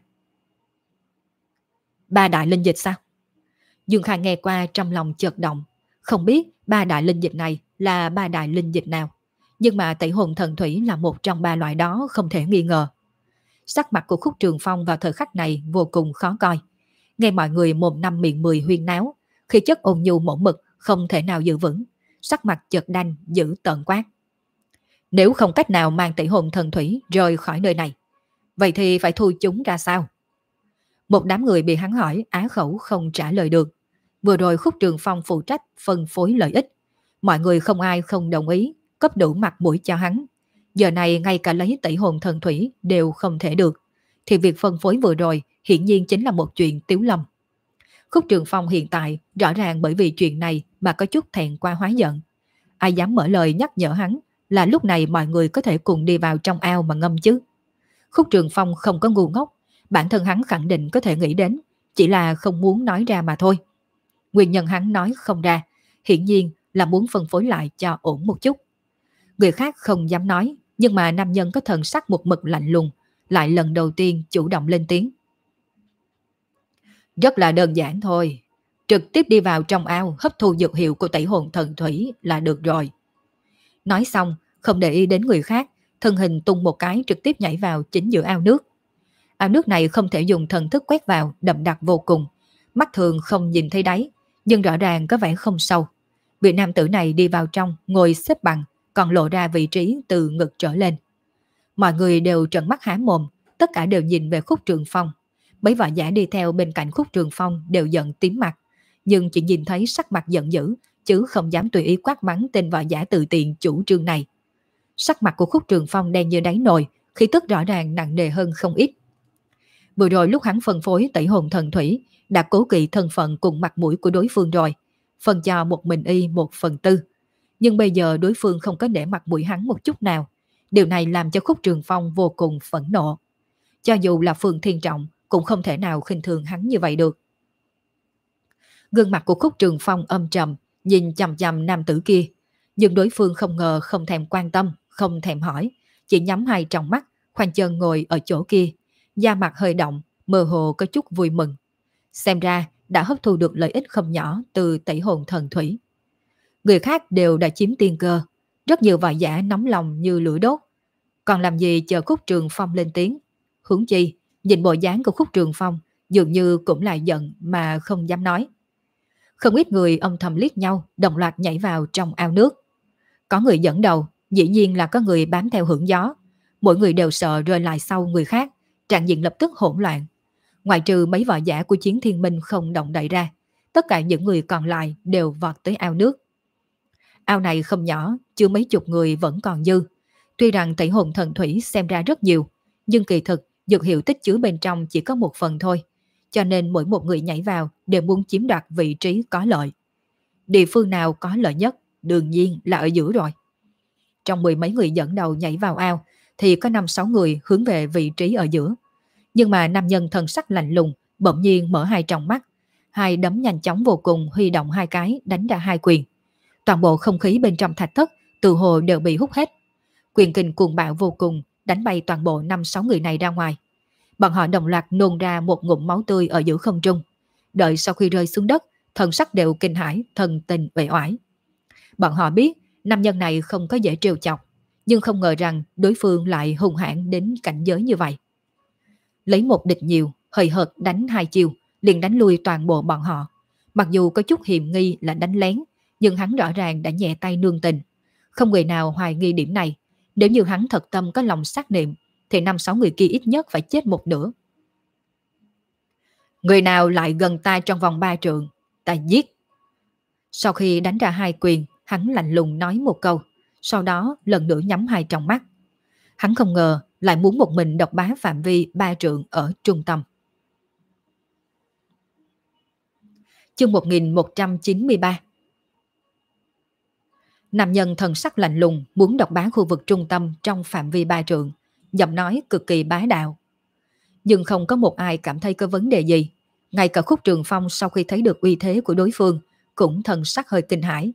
Ba đại linh dịch sao? Dương Khai nghe qua trong lòng chợt động, không biết ba đại linh dịch này là ba đại linh dịch nào, nhưng mà tẩy hồn thần thủy là một trong ba loại đó không thể nghi ngờ. Sắc mặt của Khúc Trường Phong vào thời khắc này vô cùng khó coi, nghe mọi người mồm năm miệng mười huyên náo, khi chất ôn nhu mẫu mực không thể nào giữ vững, sắc mặt chợt đanh giữ tợn quát. Nếu không cách nào mang tẩy hồn thần thủy rời khỏi nơi này, vậy thì phải thu chúng ra sao? Một đám người bị hắn hỏi á khẩu không trả lời được. Vừa rồi Khúc Trường Phong phụ trách phân phối lợi ích, mọi người không ai không đồng ý, cấp đủ mặt mũi cho hắn. Giờ này ngay cả lấy tẩy hồn thần thủy đều không thể được, thì việc phân phối vừa rồi hiển nhiên chính là một chuyện tiếu lâm. Khúc Trường Phong hiện tại rõ ràng bởi vì chuyện này mà có chút thẹn qua hóa giận. Ai dám mở lời nhắc nhở hắn là lúc này mọi người có thể cùng đi vào trong ao mà ngâm chứ? Khúc Trường Phong không có ngu ngốc, bản thân hắn khẳng định có thể nghĩ đến, chỉ là không muốn nói ra mà thôi. Nguyên nhân hắn nói không ra, hiển nhiên là muốn phân phối lại cho ổn một chút. Người khác không dám nói, nhưng mà nam nhân có thần sắc một mực lạnh lùng, lại lần đầu tiên chủ động lên tiếng. Rất là đơn giản thôi, trực tiếp đi vào trong ao hấp thu dược hiệu của tẩy hồn thần thủy là được rồi. Nói xong, không để ý đến người khác, thân hình tung một cái trực tiếp nhảy vào chính giữa ao nước. Ao nước này không thể dùng thần thức quét vào, đậm đặc vô cùng, mắt thường không nhìn thấy đáy, nhưng rõ ràng có vẻ không sâu. Vị nam tử này đi vào trong, ngồi xếp bằng, còn lộ ra vị trí từ ngực trở lên. Mọi người đều trợn mắt há mồm, tất cả đều nhìn về Khúc Trường Phong. Mấy võ giả đi theo bên cạnh Khúc Trường Phong đều giận tím mặt, nhưng chỉ nhìn thấy sắc mặt giận dữ, chứ không dám tùy ý quát mắng tên võ giả tự tiện chủ trương này. Sắc mặt của Khúc Trường Phong đen như đáy nồi, khí tức rõ ràng nặng nề hơn không ít. Vừa rồi lúc hắn phân phối tẩy hồn thần thủy, đã cố kỵ thân phận cùng mặt mũi của đối phương rồi, phân cho một mình y một phần tư. Nhưng bây giờ đối phương không có để mặt mũi hắn một chút nào. Điều này làm cho Khúc Trường Phong vô cùng phẫn nộ. Cho dù là Phương Thiên Trọng cũng không thể nào khinh thường hắn như vậy được. Gương mặt của Khúc Trường Phong âm trầm, nhìn chằm chằm nam tử kia. Nhưng đối phương không ngờ không thèm quan tâm, không thèm hỏi, chỉ nhắm hai tròng mắt, khoanh chân ngồi ở chỗ kia. Da mặt hơi động, mơ hồ có chút vui mừng. Xem ra đã hấp thu được lợi ích không nhỏ từ tẩy hồn thần thủy. Người khác đều đã chiếm tiên cơ, rất nhiều võ giả nóng lòng như lửa đốt. Còn làm gì chờ Khúc Trường Phong lên tiếng? Huống chi, nhìn bộ dáng của Khúc Trường Phong, dường như cũng lại giận mà không dám nói. Không ít người âm thầm liếc nhau, đồng loạt nhảy vào trong ao nước. Có người dẫn đầu, dĩ nhiên là có người bám theo hưởng gió. Mỗi người đều sợ rơi lại sau người khác, trạng diện lập tức hỗn loạn. Ngoại trừ mấy võ giả của Chiến Thiên Minh không động đậy ra, tất cả những người còn lại đều vọt tới ao nước. Ao này không nhỏ, chưa mấy chục người vẫn còn dư. Tuy rằng tẩy hồn thần thủy xem ra rất nhiều, nhưng kỳ thực dược hiệu tích chứa bên trong chỉ có một phần thôi. Cho nên mỗi một người nhảy vào đều muốn chiếm đoạt vị trí có lợi. Địa phương nào có lợi nhất, đương nhiên là ở giữa rồi. Trong mười mấy người dẫn đầu nhảy vào ao, thì có năm sáu người hướng về vị trí ở giữa. Nhưng mà nam nhân thần sắc lạnh lùng, bỗng nhiên mở hai tròng mắt, hai đấm nhanh chóng vô cùng huy động hai cái đánh ra hai quyền. Toàn bộ không khí bên trong thạch thất từ hồ đều bị hút hết. Quyền kình cuồng bạo vô cùng, đánh bay toàn bộ năm sáu người này ra ngoài. Bọn họ đồng loạt nôn ra một ngụm máu tươi ở giữa không trung. Đợi sau khi rơi xuống đất, thần sắc đều kinh hãi, thần tình uể oải. Bọn họ biết nam nhân này không có dễ trêu chọc, nhưng không ngờ rằng đối phương lại hung hãn đến cảnh giới như vậy. Lấy một địch nhiều, hời hợt đánh hai chiều, liền đánh lui toàn bộ bọn họ. Mặc dù có chút hiềm nghi là đánh lén, nhưng hắn rõ ràng đã nhẹ tay nương tình. Không người nào hoài nghi điểm này. Nếu như hắn thật tâm có lòng xác niệm, thì năm sáu người kia ít nhất phải chết một nửa. Người nào lại gần ta trong vòng ba trượng, ta giết. Sau khi đánh ra hai quyền, hắn lạnh lùng nói một câu, sau đó lần nữa nhắm hai tròng mắt. Hắn không ngờ lại muốn một mình độc bá phạm vi ba trượng ở trung tâm. Chương một nghìn một trăm chín mươi ba. Nam nhân thần sắc lạnh lùng muốn độc bá khu vực trung tâm trong phạm vi ba trượng, giọng nói cực kỳ bá đạo. Nhưng không có một ai cảm thấy có vấn đề gì. Ngay cả Khúc Trường Phong sau khi thấy được uy thế của đối phương cũng thần sắc hơi kinh hãi.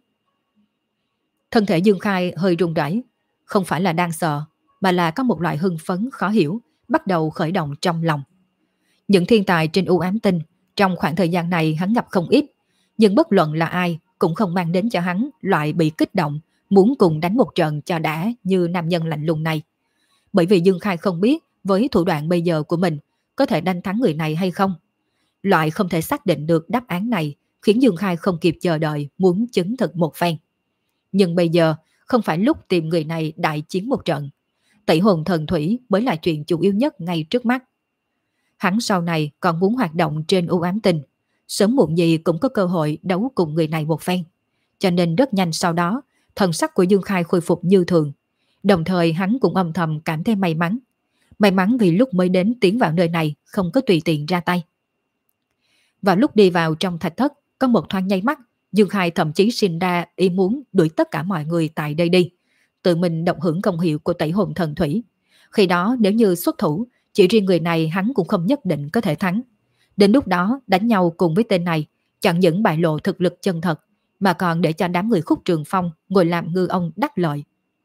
Thân thể Dương Khai hơi run rẩy, không phải là đang sợ, mà là có một loại hưng phấn khó hiểu bắt đầu khởi động trong lòng. Những thiên tài trên u ám tinh trong khoảng thời gian này hắn gặp không ít, nhưng bất luận là ai cũng không mang đến cho hắn loại bị kích động muốn cùng đánh một trận cho đã như nam nhân lạnh lùng này. Bởi vì Dương Khai không biết với thủ đoạn bây giờ của mình có thể đánh thắng người này hay không. Loại không thể xác định được đáp án này khiến Dương Khai không kịp chờ đợi muốn chứng thực một phen. Nhưng bây giờ không phải lúc tìm người này đại chiến một trận. Tẩy hồn thần thủy mới là chuyện chủ yếu nhất ngay trước mắt. Hắn sau này còn muốn hoạt động trên u ám tinh, sớm muộn gì cũng có cơ hội đấu cùng người này một phen. Cho nên rất nhanh sau đó, thần sắc của Dương Khai khôi phục như thường. Đồng thời hắn cũng âm thầm cảm thấy may mắn. May mắn vì lúc mới đến tiến vào nơi này không có tùy tiện ra tay. Vào lúc đi vào trong thạch thất, có một thoáng nháy mắt, Dương Khai thậm chí sinh ra ý muốn đuổi tất cả mọi người tại đây đi, tự mình động hưởng công hiệu của tẩy hồn thần thủy. Khi đó nếu như xuất thủ, chỉ riêng người này hắn cũng không nhất định có thể thắng. Đến lúc đó đánh nhau cùng với tên này, chẳng những bại lộ thực lực chân thật, mà còn để cho đám người Khúc Trường Phong ngồi làm ngư ông đắc lợi.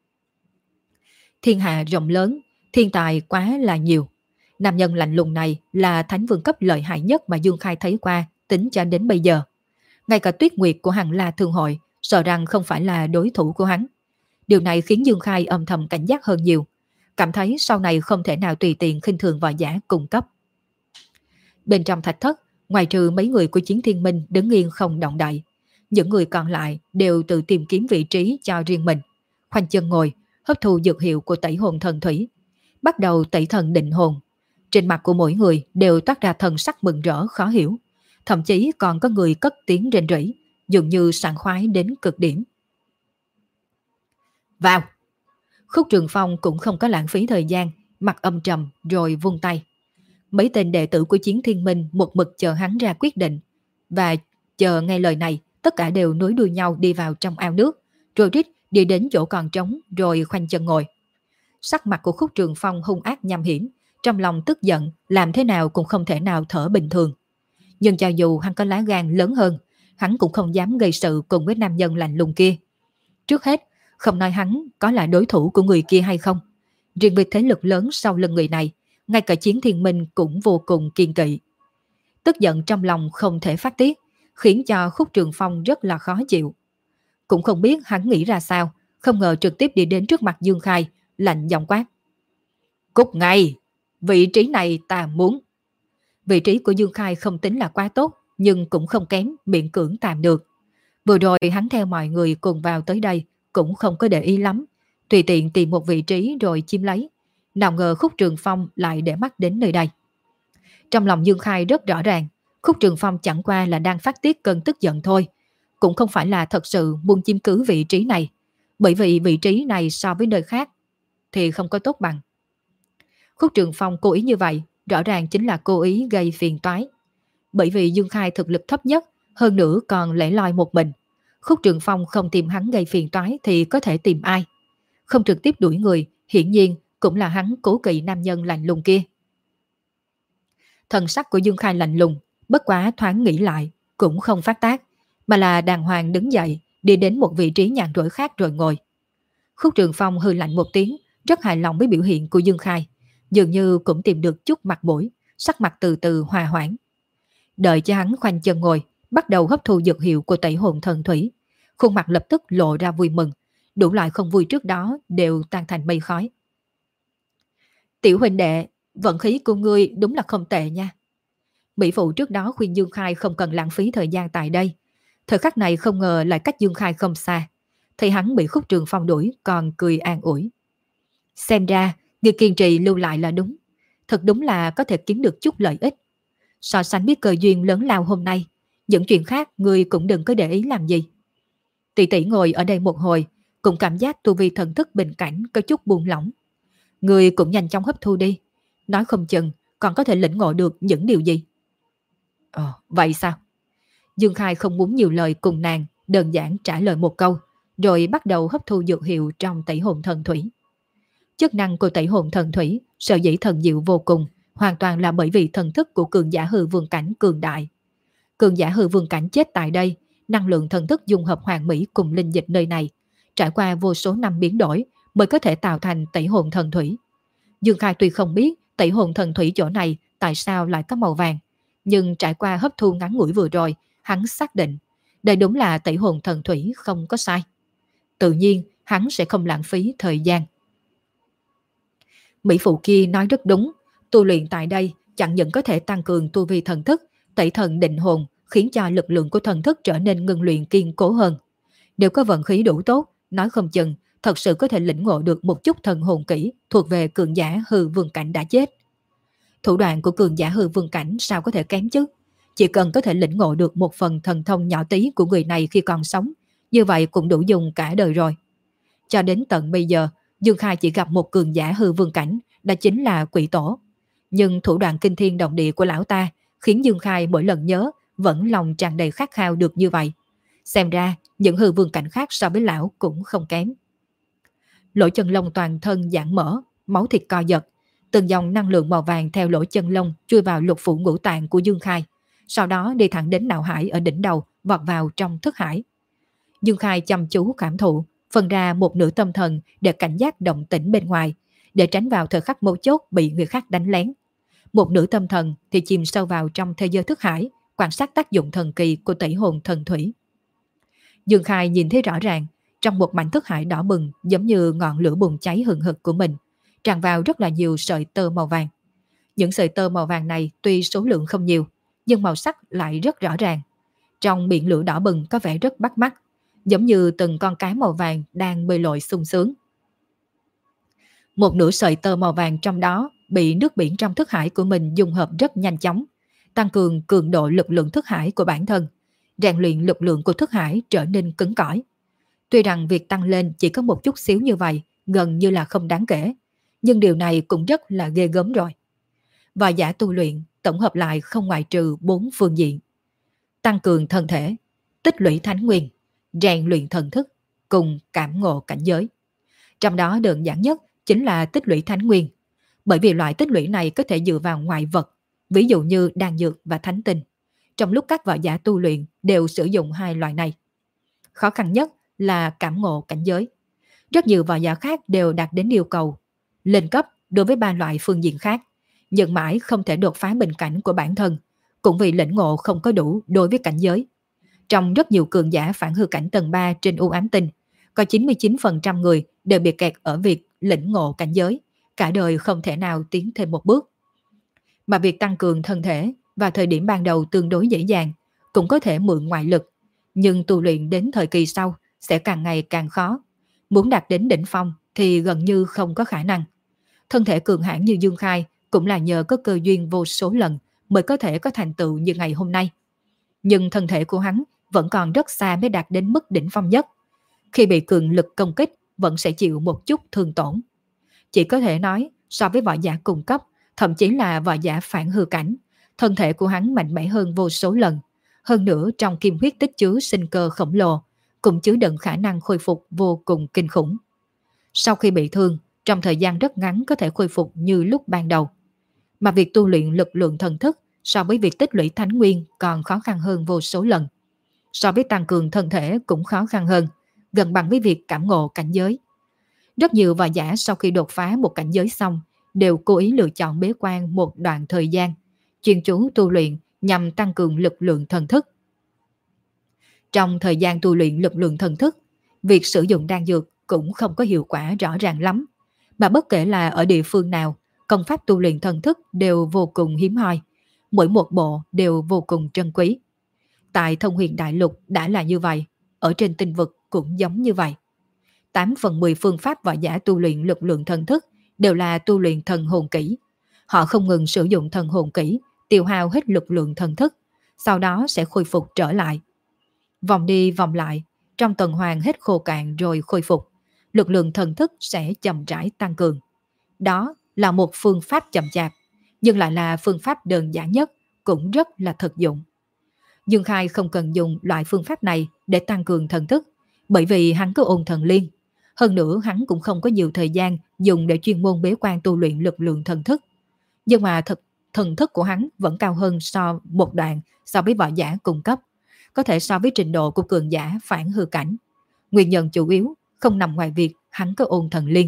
Thiên hạ rộng lớn, thiên tài quá là nhiều. Nam nhân lạnh lùng này là thánh vương cấp lợi hại nhất mà Dương Khai thấy qua tính cho đến bây giờ. Ngay cả Tuyết Nguyệt của Hằng La Thương Hội sợ rằng không phải là đối thủ của hắn. Điều này khiến Dương Khai âm thầm cảnh giác hơn nhiều, cảm thấy sau này không thể nào tùy tiện khinh thường võ giả cung cấp. Bên trong thạch thất, ngoài trừ mấy người của Chiến Thiên Minh đứng yên không động đậy, những người còn lại đều tự tìm kiếm vị trí cho riêng mình, khoanh chân ngồi, hấp thu dược hiệu của tẩy hồn thần thủy, bắt đầu tẩy thần định hồn. Trên mặt của mỗi người đều toát ra thần sắc mừng rỡ khó hiểu, thậm chí còn có người cất tiếng rên rỉ, dường như sảng khoái đến cực điểm. Vào! Khúc Trường Phong cũng không có lãng phí thời gian, mặt âm trầm rồi vung tay. Mấy tên đệ tử của Chiến Thiên Minh một mực chờ hắn ra quyết định, và chờ nghe lời này, tất cả đều nối đuôi nhau đi vào trong ao nước, rồi rít đi đến chỗ còn trống rồi khoanh chân ngồi. Sắc mặt của Khúc Trường Phong hung ác nham hiểm, trong lòng tức giận, làm thế nào cũng không thể nào thở bình thường. Nhưng cho dù hắn có lá gan lớn hơn, hắn cũng không dám gây sự cùng với nam nhân lạnh lùng kia. Trước hết, không nói hắn có là đối thủ của người kia hay không, riêng với thế lực lớn sau lưng người này, ngay cả Chiến Thiên Minh cũng vô cùng kiên kỵ. Tức giận trong lòng không thể phát tiết, khiến cho Khúc Trường Phong rất là khó chịu. Cũng không biết hắn nghĩ ra sao, không ngờ trực tiếp đi đến trước mặt Dương Khai, lạnh giọng quát. Cút ngay, vị trí này ta muốn. Vị trí của Dương Khai không tính là quá tốt, nhưng cũng không kém, miễn cưỡng tạm được. Vừa rồi hắn theo mọi người cùng vào tới đây, cũng không có để ý lắm, tùy tiện tìm một vị trí rồi chiếm lấy. Nào ngờ Khúc Trường Phong lại để mắt đến nơi đây. Trong lòng Dương Khai rất rõ ràng, Khúc Trường Phong chẳng qua là đang phát tiết cơn tức giận thôi, cũng không phải là thật sự muốn chiếm cứ vị trí này, bởi vì vị trí này so với nơi khác thì không có tốt bằng. Khúc Trường Phong cố ý như vậy, rõ ràng chính là cố ý gây phiền toái. Bởi vì Dương Khai thực lực thấp nhất, hơn nữa còn lẻ loi một mình. Khúc Trường Phong không tìm hắn gây phiền toái thì có thể tìm ai? Không trực tiếp đuổi người, hiển nhiên cũng là hắn cố kỵ nam nhân lạnh lùng kia. Thần sắc của Dương Khai lạnh lùng, bất quá thoáng nghĩ lại, cũng không phát tác, mà là đàng hoàng đứng dậy, đi đến một vị trí nhàn rỗi khác rồi ngồi. Khúc Trường Phong hừ lạnh một tiếng, rất hài lòng với biểu hiện của Dương Khai, dường như cũng tìm được chút mặt mũi, sắc mặt từ từ hòa hoãn. Đợi cho hắn khoanh chân ngồi, bắt đầu hấp thu dược hiệu của tẩy hồn thần thủy. Khuôn mặt lập tức lộ ra vui mừng, đủ loại không vui trước đó đều tan thành mây khói. Tiểu huynh đệ, vận khí của ngươi đúng là không tệ nha. Mỹ phụ trước đó khuyên Dương Khai không cần lãng phí thời gian tại đây. Thời khắc này không ngờ lại cách Dương Khai không xa. Thấy hắn bị Khúc Trường Phong đuổi còn cười an ủi. Xem ra, ngươi kiên trì lưu lại là đúng. Thật đúng là có thể kiếm được chút lợi ích. So sánh biết cơ duyên lớn lao hôm nay, những chuyện khác ngươi cũng đừng có để ý làm gì. Tỷ tỷ ngồi ở đây một hồi, cũng cảm giác tu vi thần thức bình cảnh có chút buông lỏng. Ngươi cũng nhanh chóng hấp thu đi, nói không chừng còn có thể lĩnh ngộ được những điều gì. Ờ, vậy sao? Dương Khai không muốn nhiều lời cùng nàng, đơn giản trả lời một câu, rồi bắt đầu hấp thu dược hiệu trong tẩy hồn thần thủy. Chức năng của tẩy hồn thần thủy sở dĩ thần diệu vô cùng, hoàn toàn là bởi vì thần thức của cường giả hư vương cảnh cường đại. Cường giả hư vương cảnh chết tại đây, năng lượng thần thức dung hợp hoàn mỹ cùng linh dịch nơi này, trải qua vô số năm biến đổi mới có thể tạo thành tẩy hồn thần thủy. Dương Khai tuy không biết tẩy hồn thần thủy chỗ này tại sao lại có màu vàng, nhưng trải qua hấp thu ngắn ngủi vừa rồi, hắn xác định đây đúng là tẩy hồn thần thủy không có sai. Tự nhiên hắn sẽ không lãng phí thời gian. Mỹ phụ kia nói rất đúng, tu luyện tại đây chẳng những có thể tăng cường tu vi thần thức, tẩy thần định hồn, khiến cho lực lượng của thần thức trở nên ngưng luyện kiên cố hơn. Nếu có vận khí đủ tốt, nói không chừng thật sự có thể lĩnh ngộ được một chút thần hồn kỹ thuộc về cường giả hư vương cảnh đã chết. Thủ đoạn của cường giả hư vương cảnh sao có thể kém chứ? Chỉ cần có thể lĩnh ngộ được một phần thần thông nhỏ tí của người này khi còn sống, như vậy cũng đủ dùng cả đời rồi. Cho đến tận bây giờ, Dương Khai chỉ gặp một cường giả hư vương cảnh, đó chính là Quỷ Tổ. Nhưng thủ đoạn kinh thiên động địa của lão ta khiến Dương Khai mỗi lần nhớ vẫn lòng tràn đầy khát khao được như vậy. Xem ra những hư vương cảnh khác so với lão cũng không kém. Lỗ chân lông toàn thân giãn mở, máu thịt co giật, từng dòng năng lượng màu vàng theo lỗ chân lông chui vào lục phủ ngũ tạng của Dương Khai, sau đó đi thẳng đến não hải ở đỉnh đầu, vọt vào trong thức hải. Dương Khai chăm chú cảm thụ, phân ra một nửa tâm thần để cảnh giác động tĩnh bên ngoài, để tránh vào thời khắc mấu chốt bị người khác đánh lén. Một nửa tâm thần thì chìm sâu vào trong thế giới thức hải, quan sát tác dụng thần kỳ của tẩy hồn thần thủy. Dương Khai nhìn thấy rõ ràng, trong một mảnh thức hải đỏ bừng giống như ngọn lửa bùng cháy hừng hực của mình, tràn vào rất là nhiều sợi tơ màu vàng. Những sợi tơ màu vàng này tuy số lượng không nhiều, nhưng màu sắc lại rất rõ ràng. Trong biển lửa đỏ bừng có vẻ rất bắt mắt, giống như từng con cá màu vàng đang bơi lội sung sướng. Một nửa sợi tơ màu vàng trong đó bị nước biển trong thức hải của mình dung hợp rất nhanh chóng, tăng cường cường độ lực lượng thức hải của bản thân, rèn luyện lực lượng của thức hải trở nên cứng cỏi. Tuy rằng việc tăng lên chỉ có một chút xíu như vậy, gần như là không đáng kể, nhưng điều này cũng rất là ghê gớm rồi. Và giả tu luyện tổng hợp lại không ngoại trừ bốn phương diện: tăng cường thân thể, tích lũy thánh nguyên, rèn luyện thần thức, cùng cảm ngộ cảnh giới. Trong đó đơn giản nhất chính là tích lũy thánh nguyên, bởi vì loại tích lũy này có thể dựa vào ngoại vật, ví dụ như đan dược và thánh tinh. Trong lúc các võ giả tu luyện đều sử dụng hai loại này. Khó khăn nhất là cảm ngộ cảnh giới. Rất nhiều võ giả khác đều đạt đến yêu cầu lên cấp đối với ba loại phương diện khác, nhưng mãi không thể đột phá bình cảnh của bản thân, cũng vì lĩnh ngộ không có đủ đối với cảnh giới. Trong rất nhiều cường giả phản hư cảnh tầng ba trên u ám tinh, có chín mươi chín phần trăm người đều bị kẹt ở việc lĩnh ngộ cảnh giới, cả đời không thể nào tiến thêm một bước. Mà việc tăng cường thân thể vào thời điểm ban đầu tương đối dễ dàng, cũng có thể mượn ngoại lực, nhưng tu luyện đến thời kỳ sau sẽ càng ngày càng khó. Muốn đạt đến đỉnh phong thì gần như không có khả năng. Thân thể cường hãn như Dương Khai cũng là nhờ có cơ duyên vô số lần mới có thể có thành tựu như ngày hôm nay. Nhưng thân thể của hắn vẫn còn rất xa mới đạt đến mức đỉnh phong nhất. Khi bị cường lực công kích vẫn sẽ chịu một chút thương tổn. Chỉ có thể nói so với võ giả cùng cấp, thậm chí là võ giả phản hư cảnh, thân thể của hắn mạnh mẽ hơn vô số lần. Hơn nữa trong kim huyết tích chứa sinh cơ khổng lồ, cũng chứa đựng khả năng khôi phục vô cùng kinh khủng. Sau khi bị thương, trong thời gian rất ngắn có thể khôi phục như lúc ban đầu. Mà việc tu luyện lực lượng thần thức so với việc tích lũy thánh nguyên còn khó khăn hơn vô số lần. So với tăng cường thân thể cũng khó khăn hơn, gần bằng với việc cảm ngộ cảnh giới. Rất nhiều võ giả sau khi đột phá một cảnh giới xong đều cố ý lựa chọn bế quan một đoạn thời gian, chuyên chú tu luyện nhằm tăng cường lực lượng thần thức. Trong thời gian tu luyện lực lượng thần thức, việc sử dụng đan dược cũng không có hiệu quả rõ ràng lắm, mà bất kể là ở địa phương nào, công pháp tu luyện thần thức đều vô cùng hiếm hoi, mỗi một bộ đều vô cùng trân quý. Tại Thông Huyền Đại Lục đã là như vậy, ở trên tinh vực cũng giống như vậy. tám phần mười phương pháp võ giả tu luyện lực lượng thần thức đều là tu luyện thần hồn kỹ. Họ không ngừng sử dụng thần hồn kỹ, tiêu hao hết lực lượng thần thức, sau đó sẽ khôi phục trở lại. Vòng đi vòng lại, trong tuần hoàn hết khô cạn rồi khôi phục, lực lượng thần thức sẽ chậm rãi tăng cường. Đó là một phương pháp chậm chạp, nhưng lại là phương pháp đơn giản nhất, cũng rất là thực dụng. Dương Khai không cần dùng loại phương pháp này để tăng cường thần thức, bởi vì hắn có ôn thần liên. Hơn nữa hắn cũng không có nhiều thời gian dùng để chuyên môn bế quan tu luyện lực lượng thần thức. Nhưng mà thật, thần thức của hắn vẫn cao hơn so một đoạn so với võ giả cung cấp, có thể so với trình độ của cường giả phản hư cảnh. Nguyên nhân chủ yếu không nằm ngoài việc hắn có ôn thần liên.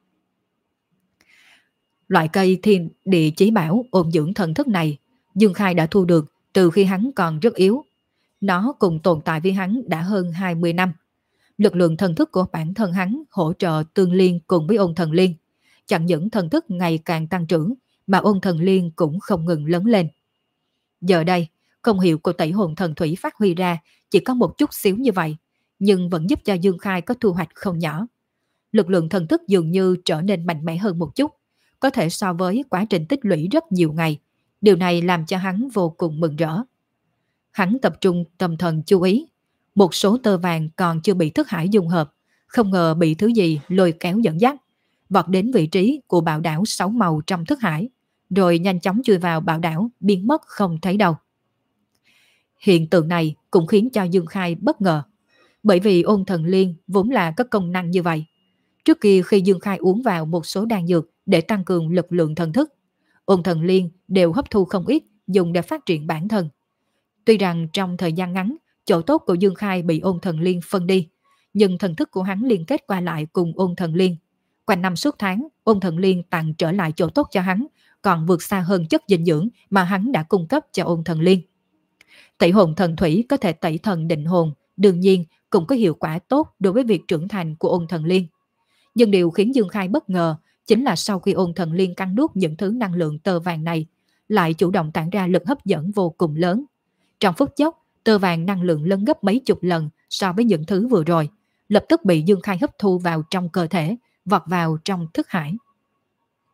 Loại cây thiên địa chí bảo ôn dưỡng thần thức này, Dương Khai đã thu được từ khi hắn còn rất yếu. Nó cùng tồn tại với hắn đã hơn hai mươi năm. Lực lượng thần thức của bản thân hắn hỗ trợ tương liên cùng với ôn thần liên. Chẳng những thần thức ngày càng tăng trưởng, mà ôn thần liên cũng không ngừng lớn lên. Giờ đây, công hiệu của tẩy hồn thần thủy phát huy ra chỉ có một chút xíu như vậy, nhưng vẫn giúp cho Dương Khai có thu hoạch không nhỏ. Lực lượng thần thức dường như trở nên mạnh mẽ hơn một chút, có thể so với quá trình tích lũy rất nhiều ngày. Điều này làm cho hắn vô cùng mừng rỡ. Hắn tập trung tâm thần chú ý, một số tơ vàng còn chưa bị thức hải dung hợp, không ngờ bị thứ gì lôi kéo dẫn dắt, vọt đến vị trí của bảo đảo sáu màu trong thức hải, rồi nhanh chóng chui vào bảo đảo, biến mất không thấy đâu. Hiện tượng này cũng khiến cho Dương Khai bất ngờ, bởi vì ôn thần liên vốn là có công năng như vậy. Trước kia khi Dương Khai uống vào một số đan dược để tăng cường lực lượng thần thức, ôn thần liên đều hấp thu không ít dùng để phát triển bản thân. Tuy rằng trong thời gian ngắn, chỗ tốt của Dương Khai bị ôn thần liên phân đi, nhưng thần thức của hắn liên kết qua lại cùng ôn thần liên. Quanh năm suốt tháng, ôn thần liên tặng trở lại chỗ tốt cho hắn, còn vượt xa hơn chất dinh dưỡng mà hắn đã cung cấp cho ôn thần liên. Tẩy hồn thần thủy có thể tẩy thần định hồn, đương nhiên cũng có hiệu quả tốt đối với việc trưởng thành của ôn thần liên. Nhưng điều khiến Dương Khai bất ngờ chính là sau khi ôn thần liên cắn nuốt những thứ năng lượng tơ vàng này, lại chủ động tản ra lực hấp dẫn vô cùng lớn. Trong phút chốc, tơ vàng năng lượng lớn gấp mấy chục lần so với những thứ vừa rồi, lập tức bị Dương Khai hấp thu vào trong cơ thể, vọt vào trong thức hải.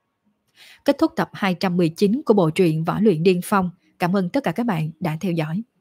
Kết thúc tập hai trăm mười chín của bộ truyện Võ Luyện Điên Phong. Cảm ơn tất cả các bạn đã theo dõi.